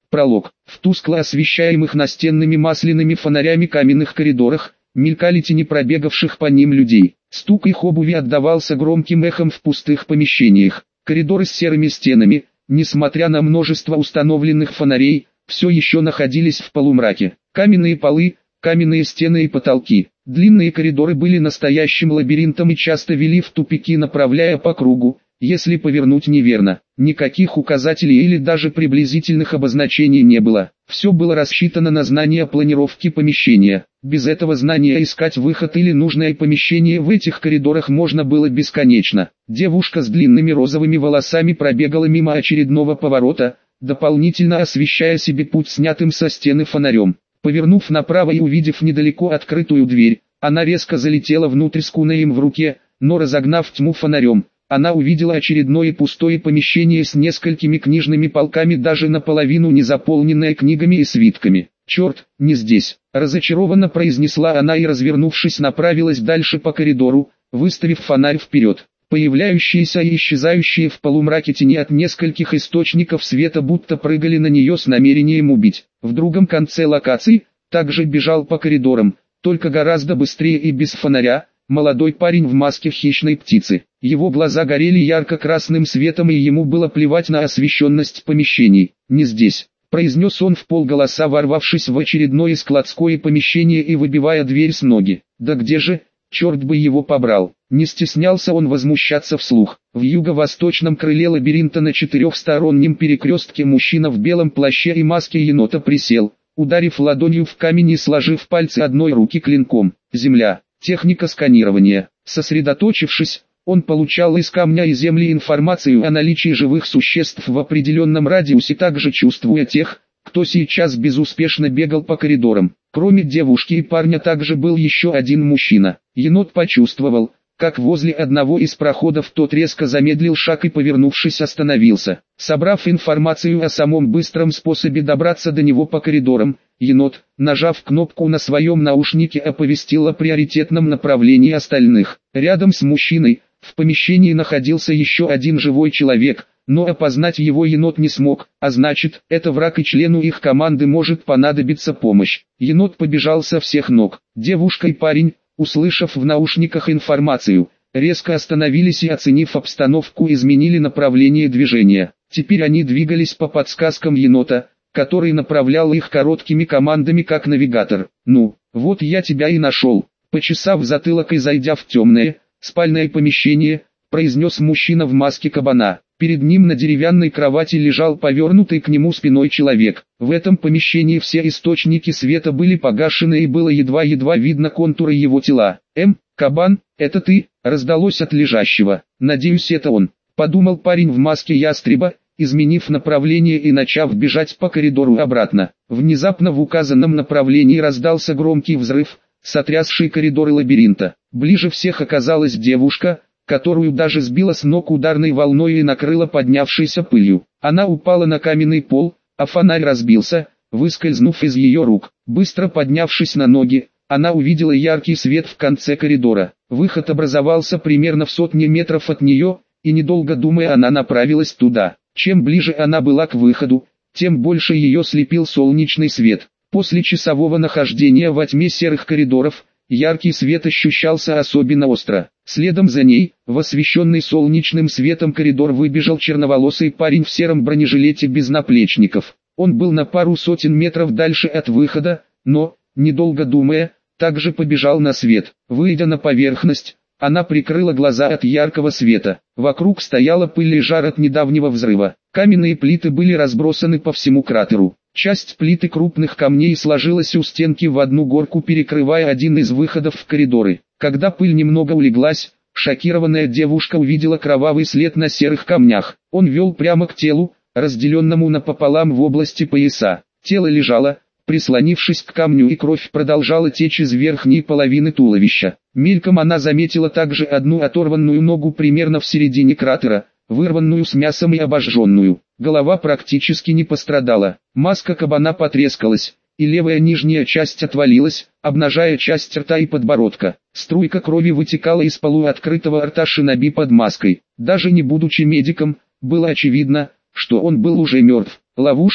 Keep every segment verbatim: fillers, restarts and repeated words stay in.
Пролог. В тускло освещаемых настенными масляными фонарями каменных коридорах мелькали тени пробегавших по ним людей. Стук их обуви отдавался громким эхом в пустых помещениях. Коридоры с серыми стенами, несмотря на множество установленных фонарей, все еще находились в полумраке. Каменные полы, каменные стены и потолки. Длинные коридоры были настоящим лабиринтом и часто вели в тупики, направляя по кругу, если повернуть неверно. Никаких указателей или даже приблизительных обозначений не было. Все было рассчитано на знание планировки помещения. Без этого знания искать выход или нужное помещение в этих коридорах можно было бесконечно. Девушка с длинными розовыми волосами пробегала мимо очередного поворота, дополнительно освещая себе путь снятым со стены фонарем. Повернув направо и увидев недалеко открытую дверь, она резко залетела внутрь с кунаем в руке, но разогнав тьму фонарем, она увидела очередное пустое помещение с несколькими книжными полками, даже наполовину не заполненное книгами и свитками. «Черт, не здесь!» – разочарованно произнесла она и, развернувшись, направилась дальше по коридору, выставив фонарь вперед. Появляющиеся и исчезающие в полумраке тени от нескольких источников света будто прыгали на нее с намерением убить. В другом конце локации, также бежал по коридорам, только гораздо быстрее и без фонаря, молодой парень в маске хищной птицы. Его глаза горели ярко-красным светом, и ему было плевать на освещенность помещений. «Не здесь», — произнес он вполголоса, ворвавшись в очередное складское помещение и выбивая дверь с ноги. «Да где же, черт бы его побрал!» Не стеснялся он возмущаться вслух. В юго-восточном крыле лабиринта на четырехстороннем перекрестке мужчина в белом плаще и маске енота присел, ударив ладонью в камень и сложив пальцы одной руки клинком. Земля. Техника сканирования. Сосредоточившись, он получал из камня и земли информацию о наличии живых существ в определенном радиусе, также чувствуя тех, кто сейчас безуспешно бегал по коридорам. Кроме девушки и парня также был еще один мужчина. Енот почувствовал, как возле одного из проходов тот резко замедлил шаг и, повернувшись, остановился. Собрав информацию о самом быстром способе добраться до него по коридорам, енот, нажав кнопку на своем наушнике, оповестил о приоритетном направлении остальных. Рядом с мужчиной в помещении находился еще один живой человек, но опознать его енот не смог, а значит, это враг, и члену их команды может понадобиться помощь. Енот побежал со всех ног. Девушка и парень, услышав в наушниках информацию, резко остановились и, оценив обстановку, изменили направление движения. Теперь они двигались по подсказкам енота, который направлял их короткими командами как навигатор. «Ну, вот я тебя и нашел», — почесав затылок и зайдя в темное, спальное помещение, произнес мужчина в маске кабана. Перед ним на деревянной кровати лежал повернутый к нему спиной человек. В этом помещении все источники света были погашены, и было едва-едва видно контуры его тела. «Эм, кабан, это ты?» — раздалось от лежащего. «Надеюсь, это он», — подумал парень в маске ястреба, изменив направление и начав бежать по коридору обратно. Внезапно в указанном направлении раздался громкий взрыв, сотрясший коридоры лабиринта. Ближе всех оказалась девушка, которую даже сбила с ног ударной волной и накрыла поднявшейся пылью. Она упала на каменный пол, а фонарь разбился, выскользнув из ее рук. Быстро поднявшись на ноги, она увидела яркий свет в конце коридора. Выход образовался примерно в сотне метров от нее, и недолго думая, она направилась туда. Чем ближе она была к выходу, тем больше ее слепил солнечный свет. После часового нахождения во тьме серых коридоров, яркий свет ощущался особенно остро. Следом за ней, в освещенный солнечным светом коридор, выбежал черноволосый парень в сером бронежилете без наплечников. Он был на пару сотен метров дальше от выхода, но, недолго думая, также побежал на свет. Выйдя на поверхность, она прикрыла глаза от яркого света. Вокруг стояла пыль и жар от недавнего взрыва. Каменные плиты были разбросаны по всему кратеру. Часть плиты крупных камней сложилась у стенки в одну горку, перекрывая один из выходов в коридоры. Когда пыль немного улеглась, шокированная девушка увидела кровавый след на серых камнях. Он вел прямо к телу, разделенному напополам в области пояса. Тело лежало, прислонившись к камню, и кровь продолжала течь из верхней половины туловища. Мельком она заметила также одну оторванную ногу примерно в середине кратера, вырванную с мясом и обожженную. Голова практически не пострадала. Маска кабана потрескалась, и левая нижняя часть отвалилась, обнажая часть рта и подбородка. Струйка крови вытекала из полуоткрытого рта шиноби под маской. Даже не будучи медиком, было очевидно, что он был уже мертв. «Ловушка»,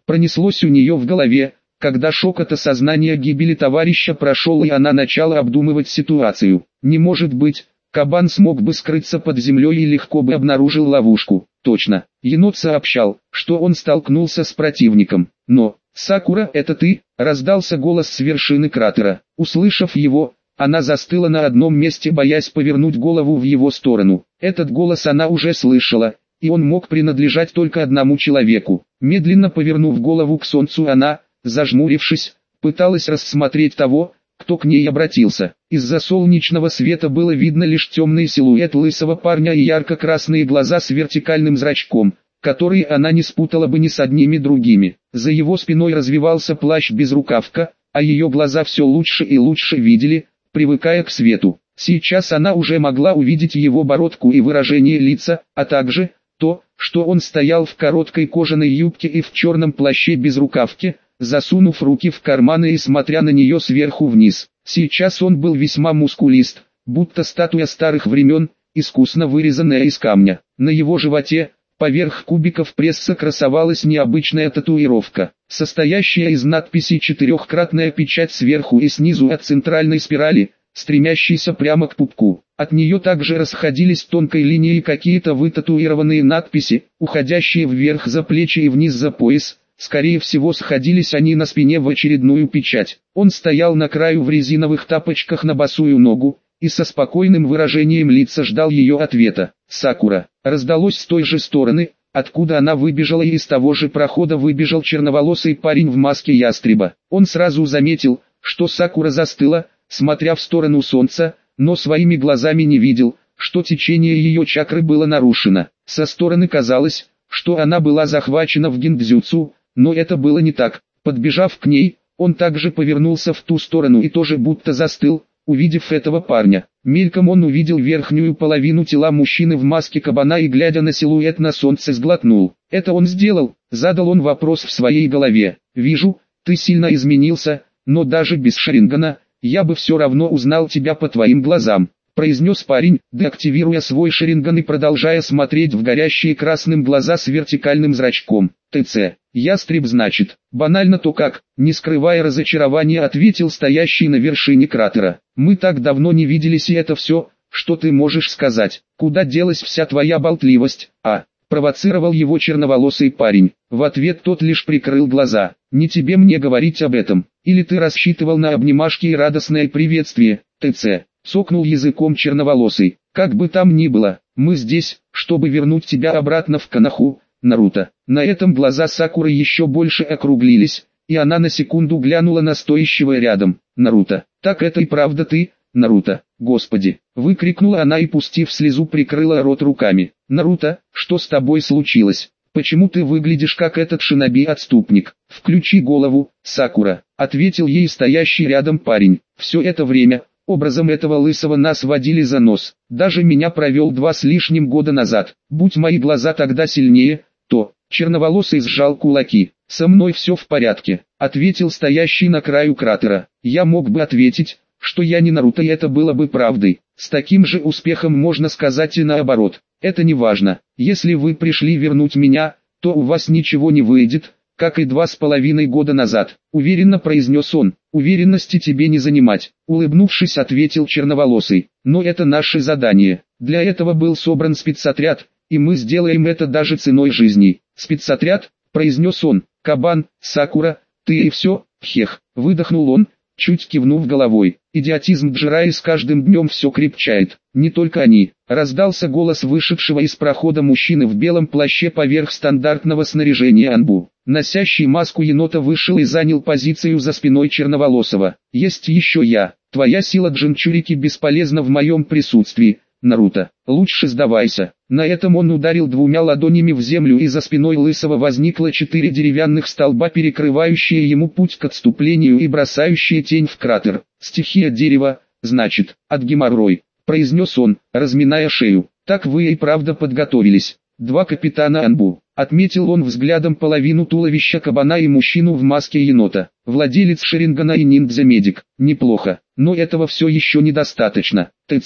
Пронеслось у нее в голове, когда шок от осознания гибели товарища прошел и она начала обдумывать ситуацию. Не может быть, кабан смог бы скрыться под землей и легко бы обнаружил ловушку. Точно, енот сообщал, что он столкнулся с противником. Но, «Сакура, это ты?» — раздался голос с вершины кратера. Услышав его, она застыла на одном месте, боясь повернуть голову в его сторону. Этот голос она уже слышала, и он мог принадлежать только одному человеку. Медленно повернув голову к солнцу, она, зажмурившись, пыталась рассмотреть того, кто к ней обратился. Из-за солнечного света было видно лишь темный силуэт лысого парня и ярко-красные глаза с вертикальным зрачком, которые она не спутала бы ни с одними другими. За его спиной развивался плащ-безрукавка, а ее глаза все лучше и лучше видели, привыкая к свету. Сейчас она уже могла увидеть его бородку и выражение лица, а также то, что он стоял в короткой кожаной юбке и в черном плаще-безрукавке, засунув руки в карманы и смотря на нее сверху вниз. Сейчас он был весьма мускулист, будто статуя старых времен, искусно вырезанная из камня. На его животе, поверх кубиков пресса, красовалась необычная татуировка, состоящая из надписей четырехкратная печать сверху и снизу от центральной спирали, стремящейся прямо к пупку. От нее также расходились тонкой линией какие-то вытатуированные надписи, уходящие вверх за плечи и вниз за пояс. Скорее всего, сходились они на спине в очередную печать. Он стоял на краю в резиновых тапочках на босую ногу, и со спокойным выражением лица ждал ее ответа. «Сакура!» Раздалось с той же стороны, откуда она выбежала, и из того же прохода выбежал черноволосый парень в маске ястреба. Он сразу заметил, что Сакура застыла, смотря в сторону солнца, но своими глазами не видел, что течение ее чакры было нарушено. Со стороны казалось, что она была захвачена в гиндзюцу, но это было не так. Подбежав к ней, он также повернулся в ту сторону и тоже будто застыл, увидев этого парня. Мельком он увидел верхнюю половину тела мужчины в маске кабана и, глядя на силуэт на солнце, сглотнул. «Это он сделал?» — задал он вопрос в своей голове. «Вижу, ты сильно изменился, но даже без Шарингана, я бы все равно узнал тебя по твоим глазам», — произнес парень, деактивируя свой Шаринган и продолжая смотреть в горящие красным глаза с вертикальным зрачком. «ТЦ, ястреб, значит?» «Банально то как», — не скрывая разочарования, ответил стоящий на вершине кратера. «Мы так давно не виделись, и это все, что ты можешь сказать. Куда делась вся твоя болтливость, а?» Провоцировал его черноволосый парень. В ответ тот лишь прикрыл глаза. «Не тебе мне говорить об этом. Или ты рассчитывал на обнимашки и радостное приветствие, ТЦ?» Цокнул языком черноволосый. «Как бы там ни было, мы здесь, чтобы вернуть тебя обратно в Коноху, Наруто». На этом глаза Сакуры еще больше округлились, и она на секунду глянула на стоящего рядом. «Наруто, так это и правда ты, Наруто?» «Господи!» — выкрикнула она и, пустив слезу, прикрыла рот руками. «Наруто, что с тобой случилось? Почему ты выглядишь как этот шиноби-отступник?» «Включи голову, Сакура», — ответил ей стоящий рядом парень. «Все это время, образом этого лысого, нас водили за нос. Даже меня провел два с лишним года назад. Будь мои глаза тогда сильнее, то...» Черноволосый сжал кулаки. «Со мной все в порядке», — ответил стоящий на краю кратера. «Я мог бы ответить, что я не Наруто, и это было бы правдой. С таким же успехом можно сказать и наоборот. Это не важно. Если вы пришли вернуть меня, то у вас ничего не выйдет, как и два с половиной года назад», — уверенно произнес он. «Уверенности тебе не занимать», — улыбнувшись, ответил черноволосый. «Но это наше задание. Для этого был собран спецотряд, и мы сделаем это даже ценой жизни». «Спецотряд?» — произнес он. «Кабан, Сакура, ты и все?» «Хех», — выдохнул он, чуть кивнув головой. «Идиотизм Джирайи с каждым днем все крепчает. Не только они». Раздался голос вышедшего из прохода мужчины в белом плаще поверх стандартного снаряжения Анбу. Носящий маску енота вышел и занял позицию за спиной черноволосого. «Есть еще я. Твоя сила Джинчурики бесполезна в моем присутствии, Наруто. Лучше сдавайся». На этом он ударил двумя ладонями в землю, и за спиной лысого возникло четыре деревянных столба, перекрывающие ему путь к отступлению и бросающие тень в кратер. «Стихия дерева, значит, от геморрой», — произнес он, разминая шею. «Так вы и правда подготовились. Два капитана Анбу», — отметил он взглядом половину туловища кабана и мужчину в маске енота. «Владелец Шарингана и ниндзя-медик. Неплохо, но этого все еще недостаточно. ТЦ.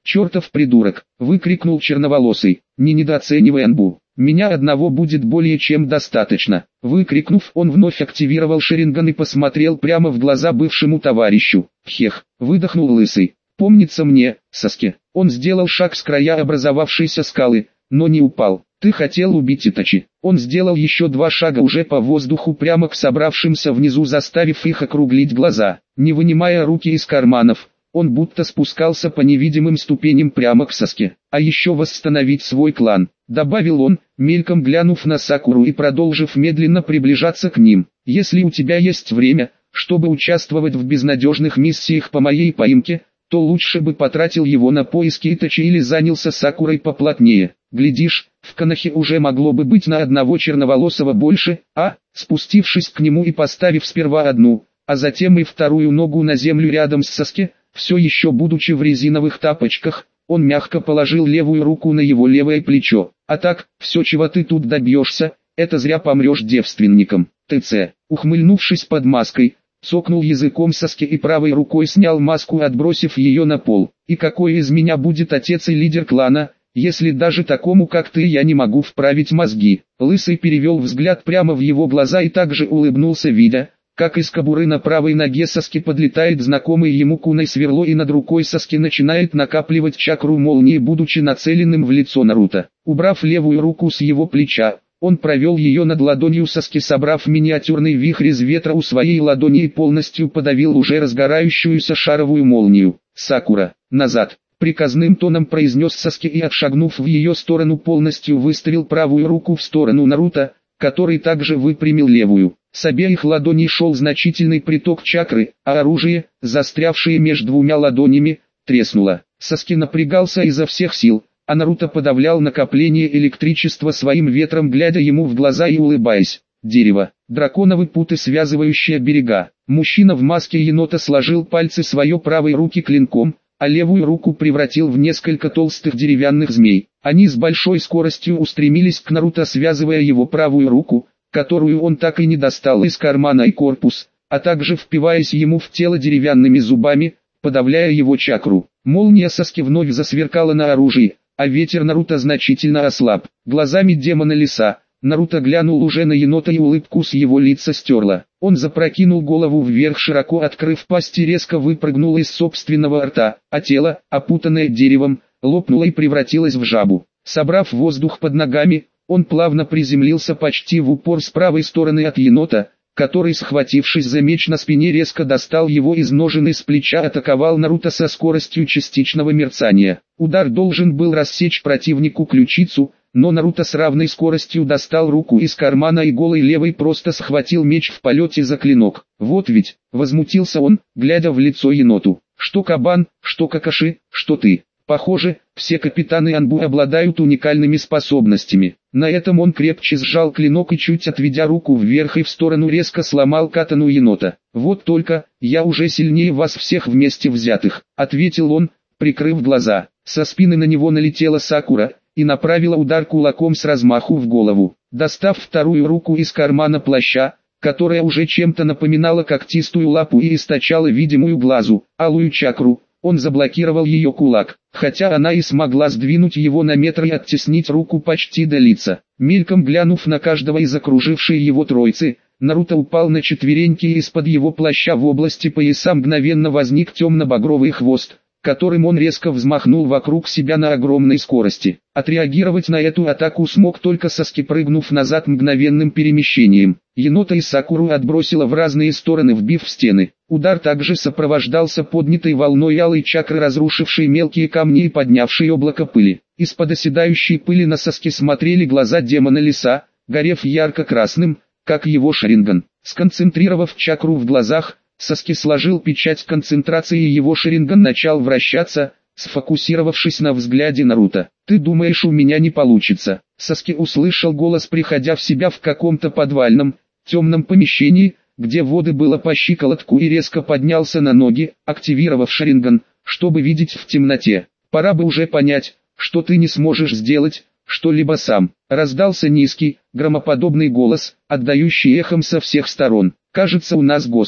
«Чертов придурок!» — выкрикнул черноволосый. «Не недооценивай Анбу. Меня одного будет более чем достаточно». Выкрикнув, он вновь активировал Шаринган и посмотрел прямо в глаза бывшему товарищу. «Хех!» — выдохнул лысый. «Помнится мне, Саске». Он сделал шаг с края образовавшейся скалы, но не упал. «Ты хотел убить Итачи». Он сделал еще два шага уже по воздуху прямо к собравшимся внизу, заставив их округлить глаза. Не вынимая руки из карманов, он будто спускался по невидимым ступеням прямо к Саске. «А еще восстановить свой клан», — добавил он, мельком глянув на Сакуру и продолжив медленно приближаться к ним. «Если у тебя есть время, чтобы участвовать в безнадежных миссиях по моей поимке, то лучше бы потратил его на поиски Итачи или занялся Сакурой поплотнее. Глядишь, в Канахе уже могло бы быть на одного черноволосого больше, а?» Спустившись к нему и поставив сперва одну, а затем и вторую ногу на землю рядом с Саске, все еще будучи в резиновых тапочках, он мягко положил левую руку на его левое плечо. «А так, все, чего ты тут добьешься, это зря помрешь девственником. ТЦ». Ухмыльнувшись под маской, цокнул языком Саске и правой рукой снял маску, отбросив ее на пол. «И какой из меня будет отец и лидер клана, если даже такому как ты я не могу вправить мозги?» Лысый перевел взгляд прямо в его глаза и также улыбнулся, видя, как из кобуры на правой ноге Саски подлетает знакомый ему куной сверло, и над рукой Саски начинает накапливать чакру молнии, будучи нацеленным в лицо Наруто. Убрав левую руку с его плеча, он провел ее над ладонью Саски, собрав миниатюрный вихрь из ветра у своей ладони и полностью подавил уже разгорающуюся шаровую молнию. «Сакура, назад!» — приказным тоном произнес Саски и, отшагнув в ее сторону, полностью выставил правую руку в сторону Наруто, который также выпрямил левую. С обеих ладоней шел значительный приток чакры, а оружие, застрявшее между двумя ладонями, треснуло. Саски напрягался изо всех сил, а Наруто подавлял накопление электричества своим ветром, глядя ему в глаза и улыбаясь. Дерево, драконовые путы, связывающие берега. Мужчина в маске енота сложил пальцы своей правой руки клинком, а левую руку превратил в несколько толстых деревянных змей. Они с большой скоростью устремились к Наруто, связывая его правую руку, которую он так и не достал из кармана, и корпус, а также впиваясь ему в тело деревянными зубами, подавляя его чакру. Молния Саски вновь засверкала на оружии, а ветер Наруто значительно ослаб. Глазами демона леса, Наруто глянул уже на енота, и улыбку с его лица стерла. Он запрокинул голову вверх, широко открыв пасть, и резко выпрыгнул из собственного рта, а тело, опутанное деревом, лопнуло и превратилось в жабу. Собрав воздух под ногами, он плавно приземлился почти в упор с правой стороны от енота, который, схватившись за меч на спине, резко достал его из ножен и с плеча атаковал Наруто со скоростью частичного мерцания. Удар должен был рассечь противнику ключицу, но Наруто с равной скоростью достал руку из кармана и голой левой просто схватил меч в полете за клинок. «Вот ведь», — возмутился он, глядя в лицо еноту, — «что Кабан, что Какаши, что ты. Похоже, все капитаны Анбу обладают уникальными способностями». На этом он крепче сжал клинок и, чуть отведя руку вверх и в сторону, резко сломал катану енота. «Вот только, я уже сильнее вас всех вместе взятых», — ответил он, прикрыв глаза. Со спины на него налетела Сакура и направила удар кулаком с размаху в голову. Достав вторую руку из кармана плаща, которая уже чем-то напоминала когтистую лапу и источала видимую глазу, алую чакру, он заблокировал ее кулак, хотя она и смогла сдвинуть его на метр и оттеснить руку почти до лица. Мельком глянув на каждого из окружившей его троицы, Наруто упал на четвереньки, и из-под его плаща в области пояса мгновенно возник темно-багровый хвост, которым он резко взмахнул вокруг себя на огромной скорости. Отреагировать на эту атаку смог только Саски, прыгнув назад мгновенным перемещением. Енота и Сакуру отбросило в разные стороны, вбив в стены. Удар также сопровождался поднятой волной алой чакры, разрушившей мелкие камни и поднявшей облако пыли. Из-под оседающей пыли на Саски смотрели глаза демона леса, горев ярко-красным, как его Шаринган. Сконцентрировав чакру в глазах, Саски сложил печать концентрации, и его Шаринган начал вращаться, сфокусировавшись на взгляде Наруто. «Ты думаешь, у меня не получится?» Саски услышал голос, приходя в себя в каком-то подвальном, темном помещении, где воды было по щиколотку, и резко поднялся на ноги, активировав Шаринган, чтобы видеть в темноте. «Пора бы уже понять, что ты не сможешь сделать что-либо сам». Раздался низкий, громоподобный голос, отдающий эхом со всех сторон. «Кажется, у нас гости».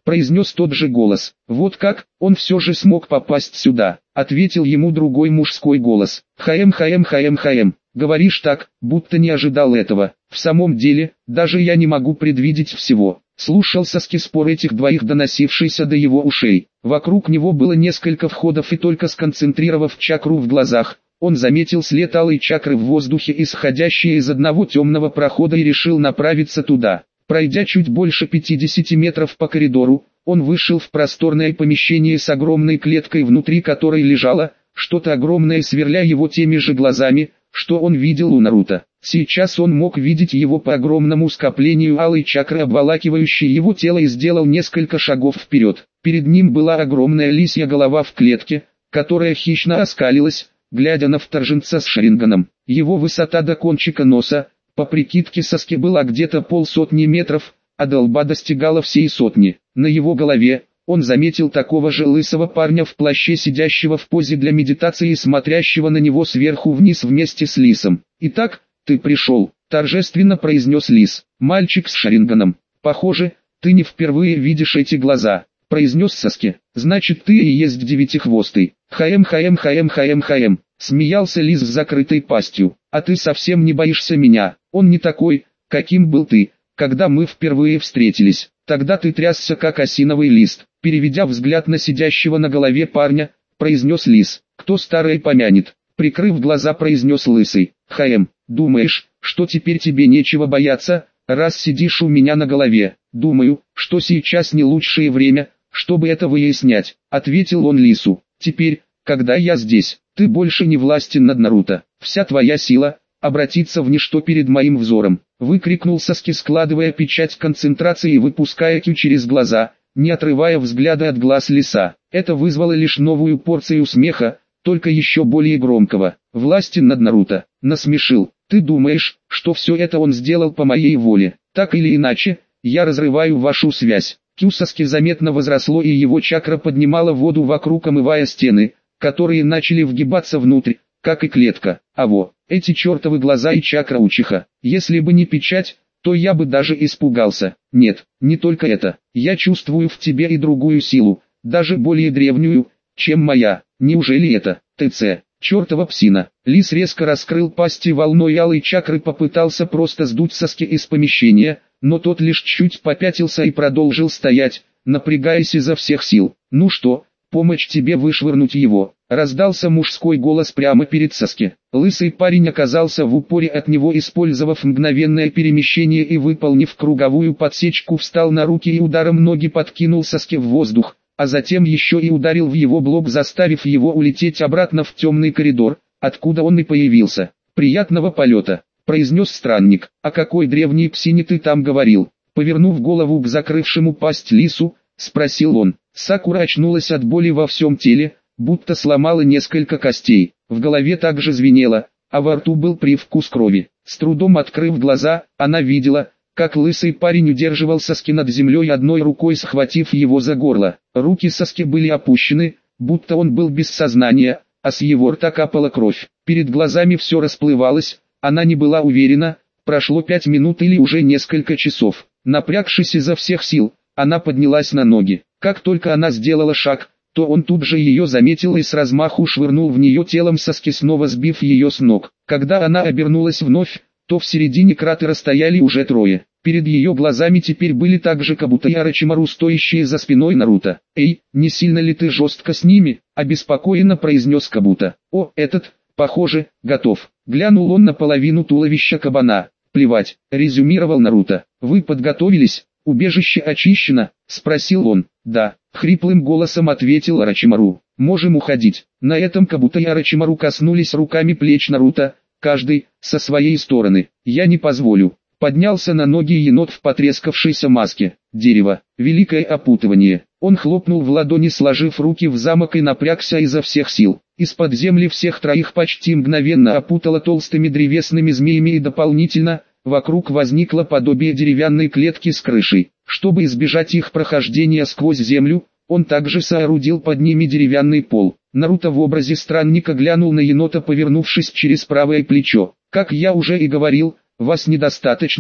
произнес тот же голос. Вот как, он все же смог попасть сюда, ответил ему другой мужской голос. Хаем хаем хаем хаем, говоришь так, будто не ожидал этого. В самом деле, даже я не могу предвидеть всего. Слушал Саски спор этих двоих, доносившийся до его ушей. Вокруг него было несколько входов, и только сконцентрировав чакру в глазах, он заметил след алой чакры в воздухе, исходящей из одного темного прохода, и решил направиться туда. Пройдя чуть больше пятидесяти метров по коридору, он вышел в просторное помещение с огромной клеткой, внутри которой лежало что-то огромное, сверля его теми же глазами, что он видел у Наруто. Сейчас он мог видеть его по огромному скоплению алой чакры, обволакивающей его тело, и сделал несколько шагов вперед. Перед ним была огромная лисья голова в клетке, которая хищно оскалилась, глядя на вторженца с Шаринганом. Его высота до кончика носа, по прикидке Саски, была где-то полсотни метров, а до лба достигала всей сотни. На его голове он заметил такого же лысого парня в плаще, сидящего в позе для медитации и смотрящего на него сверху вниз вместе с Лисом. «Итак, ты пришел», — торжественно произнес Лис. «Мальчик с Шаринганом. Похоже, ты не впервые видишь эти глаза», — произнес Саски. «Значит, ты и есть девятихвостый». «Хаем хаем хаем хаем хаем», — смеялся Лис с закрытой пастью. «А ты совсем не боишься меня? Он не такой, каким был ты, когда мы впервые встретились. Тогда ты трясся, как осиновый лист». Переведя взгляд на сидящего на голове парня, произнес Лис. «Кто старое помянет?» Прикрыв глаза, произнес Лысый. «Хаем, думаешь, что теперь тебе нечего бояться, раз сидишь у меня на голове?» «Думаю, что сейчас не лучшее время, чтобы это выяснять», — ответил он Лису. «Теперь, когда я здесь, ты больше не властен над Наруто. Вся твоя сила обратится в ничто перед моим взором», — выкрикнул Саски, складывая печать концентрации и выпуская кю через глаза, не отрывая взгляда от глаз Лиса. Это вызвало лишь новую порцию смеха, только еще более громкого. «Властен над Наруто», — насмешил. «Ты думаешь, что все это он сделал по моей воле? Так или иначе, я разрываю вашу связь». Кю Саски заметно возросло, и его чакра поднимала воду вокруг, омывая стены, которые начали вгибаться внутрь, как и клетка. А во, эти чертовы глаза и чакра Учиха. Если бы не печать, то я бы даже испугался. Нет, не только это. Я чувствую в тебе и другую силу, даже более древнюю, чем моя. Неужели это ТЦ? Чертова псина. Лис резко раскрыл пасть и волной алой чакры попытался просто сдуть Саски из помещения, но тот лишь чуть попятился и продолжил стоять, напрягаясь изо всех сил. «Ну что, помочь тебе вышвырнуть его?» Раздался мужской голос прямо перед Саски. Лысый парень оказался в упоре от него, использовав мгновенное перемещение и выполнив круговую подсечку, встал на руки и ударом ноги подкинул Саски в воздух, а затем еще и ударил в его блок, заставив его улететь обратно в темный коридор, откуда он и появился. «Приятного полета», — произнес странник. «О какой древней псине ты там говорил?» Повернув голову к закрывшему пасть Лису, спросил он. Сакура очнулась от боли во всем теле, будто сломала несколько костей. В голове также звенело, а во рту был привкус крови. С трудом открыв глаза, она видела, как лысый парень удерживал Саски над землей, одной рукой схватив его за горло. Руки Саски были опущены, будто он был без сознания, а с его рта капала кровь. Перед глазами все расплывалось, она не была уверена, прошло пять минут или уже несколько часов. Напрягшись изо всех сил, она поднялась на ноги. Как только она сделала шаг, то он тут же ее заметил и с размаху швырнул в нее телом Саски, снова сбив ее с ног. Когда она обернулась вновь, то в середине кратера стояли уже трое. Перед ее глазами теперь были также Кабуто и Орочимару, стоящие за спиной Наруто. «Эй, не сильно ли ты жестко с ними?» – обеспокоенно произнес Кабуто. «О, этот, похоже, готов». Глянул он на половину туловища кабана. «Плевать», – резюмировал Наруто. «Вы подготовились? Убежище очищено?» – спросил он. «Да», – хриплым голосом ответил Орочимару. «Можем уходить». На этом Кабуто и Орочимару коснулись руками плеч Наруто, каждый со своей стороны. «Я не позволю». Поднялся на ноги енот в потрескавшейся маске. Дерево. Великое опутывание. Он хлопнул в ладони, сложив руки в замок, и напрягся изо всех сил. Из-под земли всех троих почти мгновенно опутало толстыми древесными змеями, и дополнительно вокруг возникло подобие деревянной клетки с крышей. Чтобы избежать их прохождения сквозь землю, он также соорудил под ними деревянный пол. Наруто в образе странника глянул на енота, повернувшись через правое плечо. «Как я уже и говорил, вас недостаточно,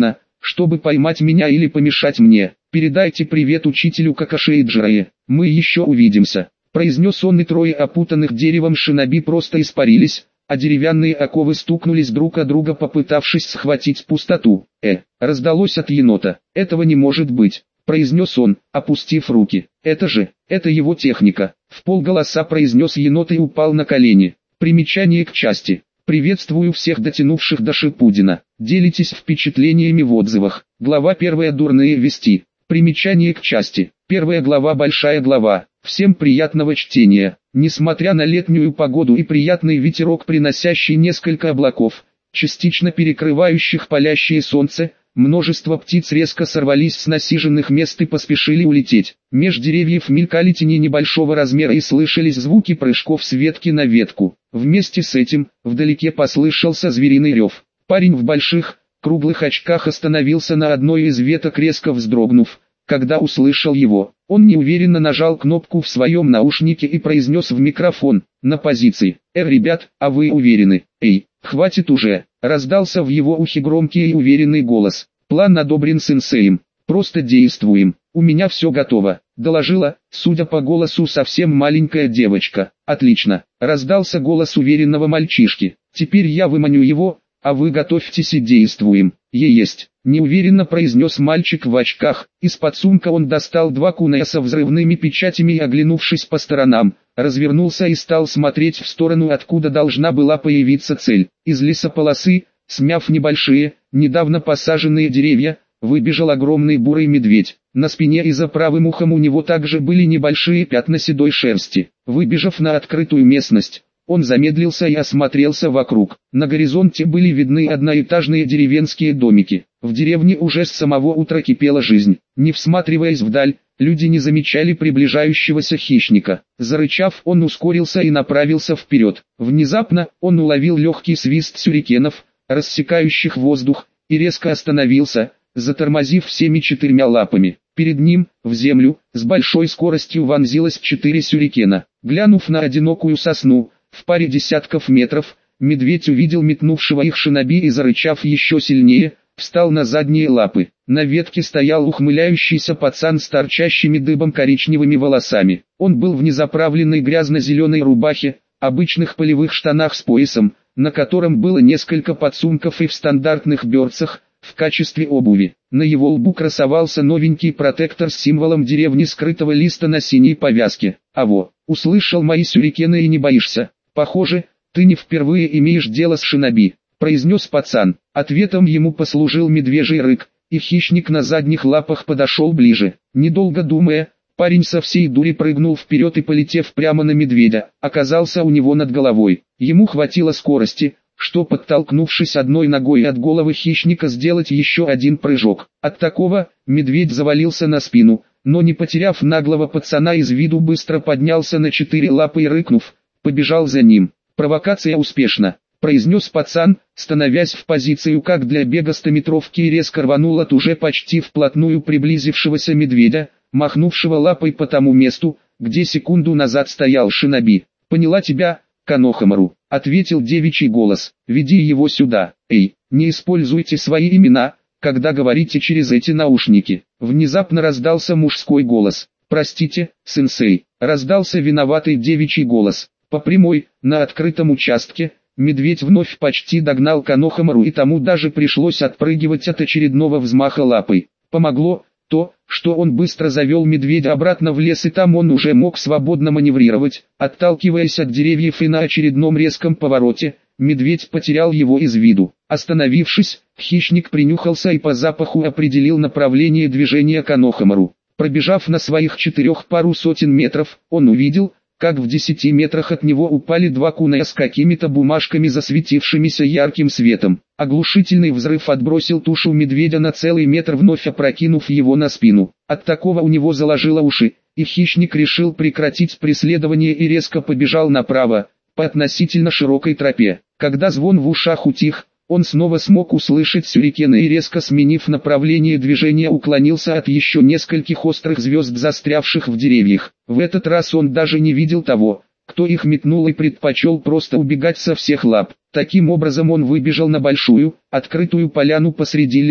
чтобы поймать меня или помешать мне. Передайте привет учителю Какаши и Джирае, мы еще увидимся», — произнес он, и трое опутанных деревом шиноби просто испарились, а деревянные оковы стукнулись друг о друга, попытавшись схватить пустоту. «Э!» — раздалось от енота. «Этого не может быть», — произнес он, опустив руки. «Это же, это его техника», — вполголоса произнес енот и упал на колени. Примечание к части. Приветствую всех дотянувших до Шипудина. Делитесь впечатлениями в отзывах. Глава первая. Дурные вести. Примечание к части. Первая глава. Большая глава. Всем приятного чтения. Несмотря на летнюю погоду и приятный ветерок, приносящий несколько облаков, частично перекрывающих палящее солнце, множество птиц резко сорвались с насиженных мест и поспешили улететь. Меж деревьев мелькали тени небольшого размера и слышались звуки прыжков с ветки на ветку. Вместе с этим, вдалеке послышался звериный рев. Парень в больших, круглых очках остановился на одной из веток, резко вздрогнув, когда услышал его. Он неуверенно нажал кнопку в своем наушнике и произнес в микрофон: «На позиции». «Э, ребят, а вы уверены?» «Эй, хватит уже», — раздался в его ухе громкий и уверенный голос. «План одобрен сенсеем. Просто действуем. У меня все готово», — доложила, судя по голосу, совсем маленькая девочка. «Отлично», — раздался голос уверенного мальчишки. «Теперь я выманю его, а вы готовьтесь и действуем». «Е-есть», — неуверенно произнес мальчик в очках. Из-под сумка он достал два кунея со взрывными печатями и, оглянувшись по сторонам, развернулся и стал смотреть в сторону, откуда должна была появиться цель. Из лесополосы, смяв небольшие, недавно посаженные деревья, выбежал огромный бурый медведь. На спине и за правым ухом у него также были небольшие пятна седой шерсти. Выбежав на открытую местность, он замедлился и осмотрелся вокруг. На горизонте были видны одноэтажные деревенские домики. В деревне уже с самого утра кипела жизнь. Не всматриваясь вдаль, люди не замечали приближающегося хищника. Зарычав, он ускорился и направился вперед. Внезапно, он уловил легкий свист сюрикенов, рассекающих воздух, и резко остановился, затормозив всеми четырьмя лапами. Перед ним, в землю, с большой скоростью вонзилось четыре сюрикена. Глянув на одинокую сосну, в паре десятков метров, медведь увидел метнувшего их шиноби и, зарычав еще сильнее, встал на задние лапы. На ветке стоял ухмыляющийся пацан с торчащими дыбом коричневыми волосами. Он был в незаправленной грязно-зеленой рубахе, обычных полевых штанах с поясом, на котором было несколько подсумков, и в стандартных берцах, в качестве обуви. На его лбу красовался новенький протектор с символом деревни скрытого листа на синей повязке. «Аво, услышал мои сюрикены и не боишься? Похоже, ты не впервые имеешь дело с шиноби», — произнес пацан. Ответом ему послужил медвежий рык, и хищник на задних лапах подошел ближе. Недолго думая, парень со всей дури прыгнул вперед и, полетев прямо на медведя, оказался у него над головой. Ему хватило скорости, что, подтолкнувшись одной ногой от головы хищника, сделать еще один прыжок. От такого, медведь завалился на спину, но, не потеряв наглого пацана из виду, быстро поднялся на четыре лапы и, рыкнув, побежал за ним. «Провокация успешна», — произнес пацан, становясь в позицию как для бега стометровки, и резко рванул от уже почти вплотную приблизившегося медведя, махнувшего лапой по тому месту, где секунду назад стоял шиноби. «Поняла тебя, Канохамару», — ответил девичий голос. «Веди его сюда. Эй, не используйте свои имена, когда говорите через эти наушники». Внезапно раздался мужской голос. «Простите, сенсей», — раздался виноватый девичий голос. По прямой, на открытом участке, медведь вновь почти догнал Канохамару, и тому даже пришлось отпрыгивать от очередного взмаха лапой. Помогло то, что он быстро завел медведя обратно в лес, и там он уже мог свободно маневрировать. Отталкиваясь от деревьев, и на очередном резком повороте, медведь потерял его из виду. Остановившись, хищник принюхался и по запаху определил направление движения Канохамару. Пробежав на своих четырех пару сотен метров, он увидел, как в десяти метрах от него упали два кунея с какими-то бумажками, засветившимися ярким светом. Оглушительный взрыв отбросил тушу медведя на целый метр, вновь опрокинув его на спину. От такого у него заложило уши, и хищник решил прекратить преследование и резко побежал направо, по относительно широкой тропе. Когда звон в ушах утих, он снова смог услышать сюрикены и, резко сменив направление движения, уклонился от еще нескольких острых звезд, застрявших в деревьях. В этот раз он даже не видел того, кто их метнул, и предпочел просто убегать со всех лап. Таким образом он выбежал на большую, открытую поляну посреди леса.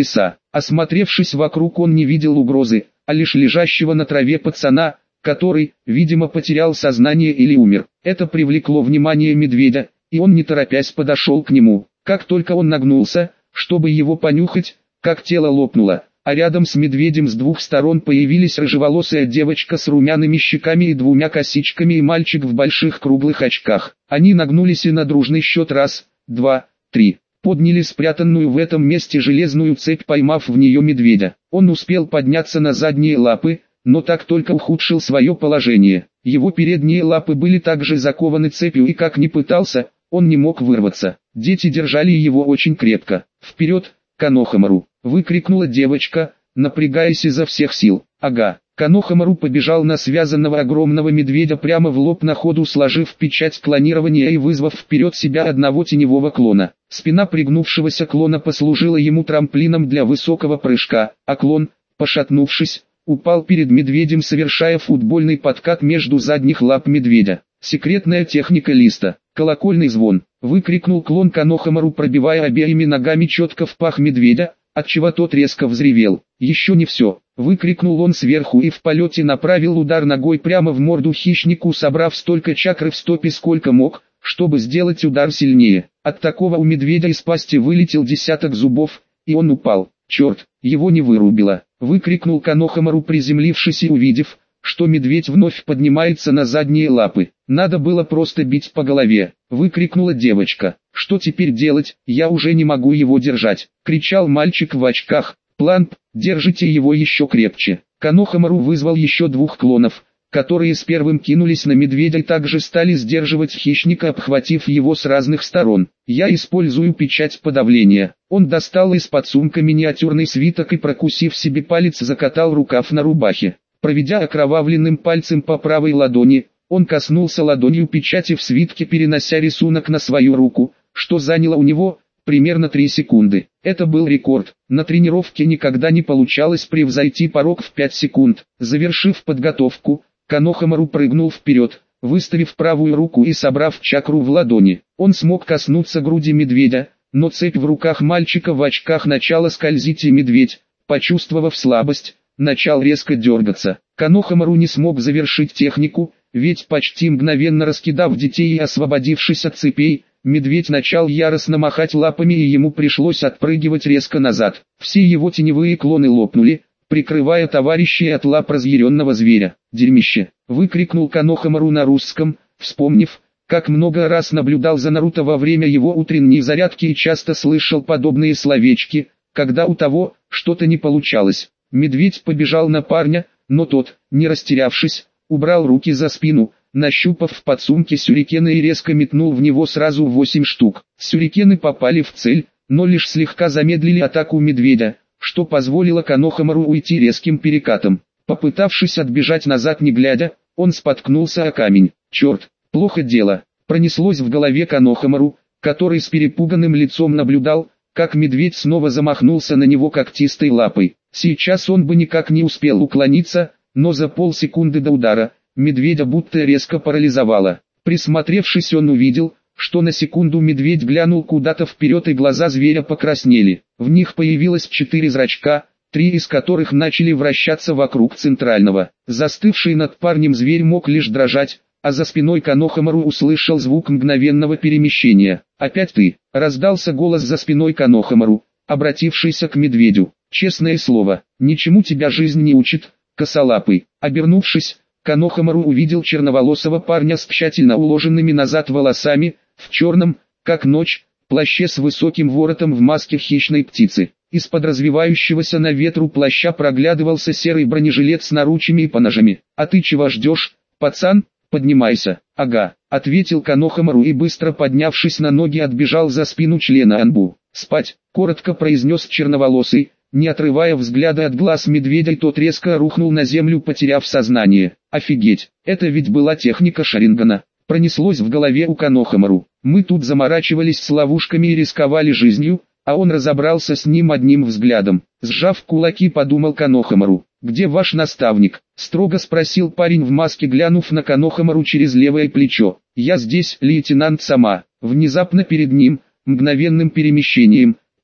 Осмотревшись вокруг, он не видел угрозы, а лишь лежащего на траве пацана, который, видимо, потерял сознание или умер. Это привлекло внимание медведя, и он не торопясь подошел к нему. Как только он нагнулся, чтобы его понюхать, как тело лопнуло, а рядом с медведем с двух сторон появились рыжеволосая девочка с румяными щеками и двумя косичками и мальчик в больших круглых очках. Они нагнулись и на дружный счет раз, два, три. Подняли спрятанную в этом месте железную цепь, поймав в нее медведя. Он успел подняться на задние лапы, но так только ухудшил свое положение. Его передние лапы были также закованы цепью, и как ни пытался, он не мог вырваться. Дети держали его очень крепко. «Вперед, Канохамару!» — выкрикнула девочка, напрягаясь изо всех сил. «Ага». Канохамару побежал на связанного огромного медведя прямо в лоб, на ходу сложив печать клонирования и вызвав вперед себя одного теневого клона. Спина пригнувшегося клона послужила ему трамплином для высокого прыжка, а клон, пошатнувшись, упал перед медведем, совершая футбольный подкат между задних лап медведя. Секретная техника листа. «Колокольный звон!» — выкрикнул клон Канохамару, пробивая обеими ногами четко в пах медведя, отчего тот резко взревел. «Еще не все!» — выкрикнул он сверху и в полете направил удар ногой прямо в морду хищнику, собрав столько чакры в стопе, сколько мог, чтобы сделать удар сильнее. От такого у медведя из пасти вылетел десяток зубов, и он упал. «Черт, его не вырубило!» — выкрикнул Канохамару, приземлившись и увидев, что медведь вновь поднимается на задние лапы. «Надо было просто бить по голове!» — выкрикнула девочка. «Что теперь делать? Я уже не могу его держать!» — кричал мальчик в очках. «Пламп, держите его еще крепче!» Канохамару вызвал еще двух клонов, которые с первым кинулись на медведя и также стали сдерживать хищника, обхватив его с разных сторон. «Я использую печать подавления». Он достал из-под сумка миниатюрный свиток и, прокусив себе палец, закатал рукав на рубахе. Проведя окровавленным пальцем по правой ладони, он коснулся ладонью печати в свитке, перенося рисунок на свою руку, что заняло у него примерно три секунды. Это был рекорд. На тренировке никогда не получалось превзойти порог в пять секунд. Завершив подготовку, Канохамару прыгнул вперед, выставив правую руку и собрав чакру в ладони. Он смог коснуться груди медведя, но цепь в руках мальчика в очках начала скользить, и медведь, почувствовав слабость, начал резко дергаться. Канохамару не смог завершить технику, ведь почти мгновенно раскидав детей и освободившись от цепей, медведь начал яростно махать лапами, и ему пришлось отпрыгивать резко назад. Все его теневые клоны лопнули, прикрывая товарищей от лап разъяренного зверя. «Дерьмище!» — выкрикнул Канохамару на русском, вспомнив, как много раз наблюдал за Наруто во время его утренней зарядки и часто слышал подобные словечки, когда у того что-то не получалось. Медведь побежал на парня, но тот, не растерявшись, убрал руки за спину, нащупав в подсумке сюрикены и резко метнул в него сразу восемь штук. Сюрикены попали в цель, но лишь слегка замедлили атаку медведя, что позволило Канохамару уйти резким перекатом. Попытавшись отбежать назад не глядя, он споткнулся о камень. «Черт, плохо дело!» Пронеслось в голове Канохамару, который с перепуганным лицом наблюдал, как медведь снова замахнулся на него когтистой лапой. Сейчас он бы никак не успел уклониться, но за полсекунды до удара медведя будто резко парализовало. Присмотревшись, он увидел, что на секунду медведь глянул куда-то вперед, и глаза зверя покраснели. В них появилось четыре зрачка, три из которых начали вращаться вокруг центрального. Застывший над парнем зверь мог лишь дрожать, а за спиной Канохамару услышал звук мгновенного перемещения. «Опять ты!» — раздался голос за спиной Канохамару, обратившийся к медведю. «Честное слово, ничему тебя жизнь не учит, косолапый». Обернувшись, Канохамару увидел черноволосого парня с тщательно уложенными назад волосами, в черном, как ночь, плаще с высоким воротом, в маске хищной птицы. Из-под развивающегося на ветру плаща проглядывался серый бронежилет с наручами и поножами. «А ты чего ждешь, пацан? Поднимайся». «Ага», — ответил Канохамару и, быстро поднявшись на ноги, отбежал за спину члена Анбу. «Спать», — коротко произнес черноволосый, не отрывая взгляда от глаз медведя, и тот резко рухнул на землю, потеряв сознание. «Офигеть, это ведь была техника Шарингана», — пронеслось в голове у Канохамару. «Мы тут заморачивались с ловушками и рисковали жизнью, а он разобрался с ним одним взглядом». Сжав кулаки, подумал Канохамару. «Где ваш наставник?» — строго спросил парень в маске, глянув на Канохамару через левое плечо. «Я здесь, лейтенант Сама». Внезапно перед ним, мгновенным перемещением,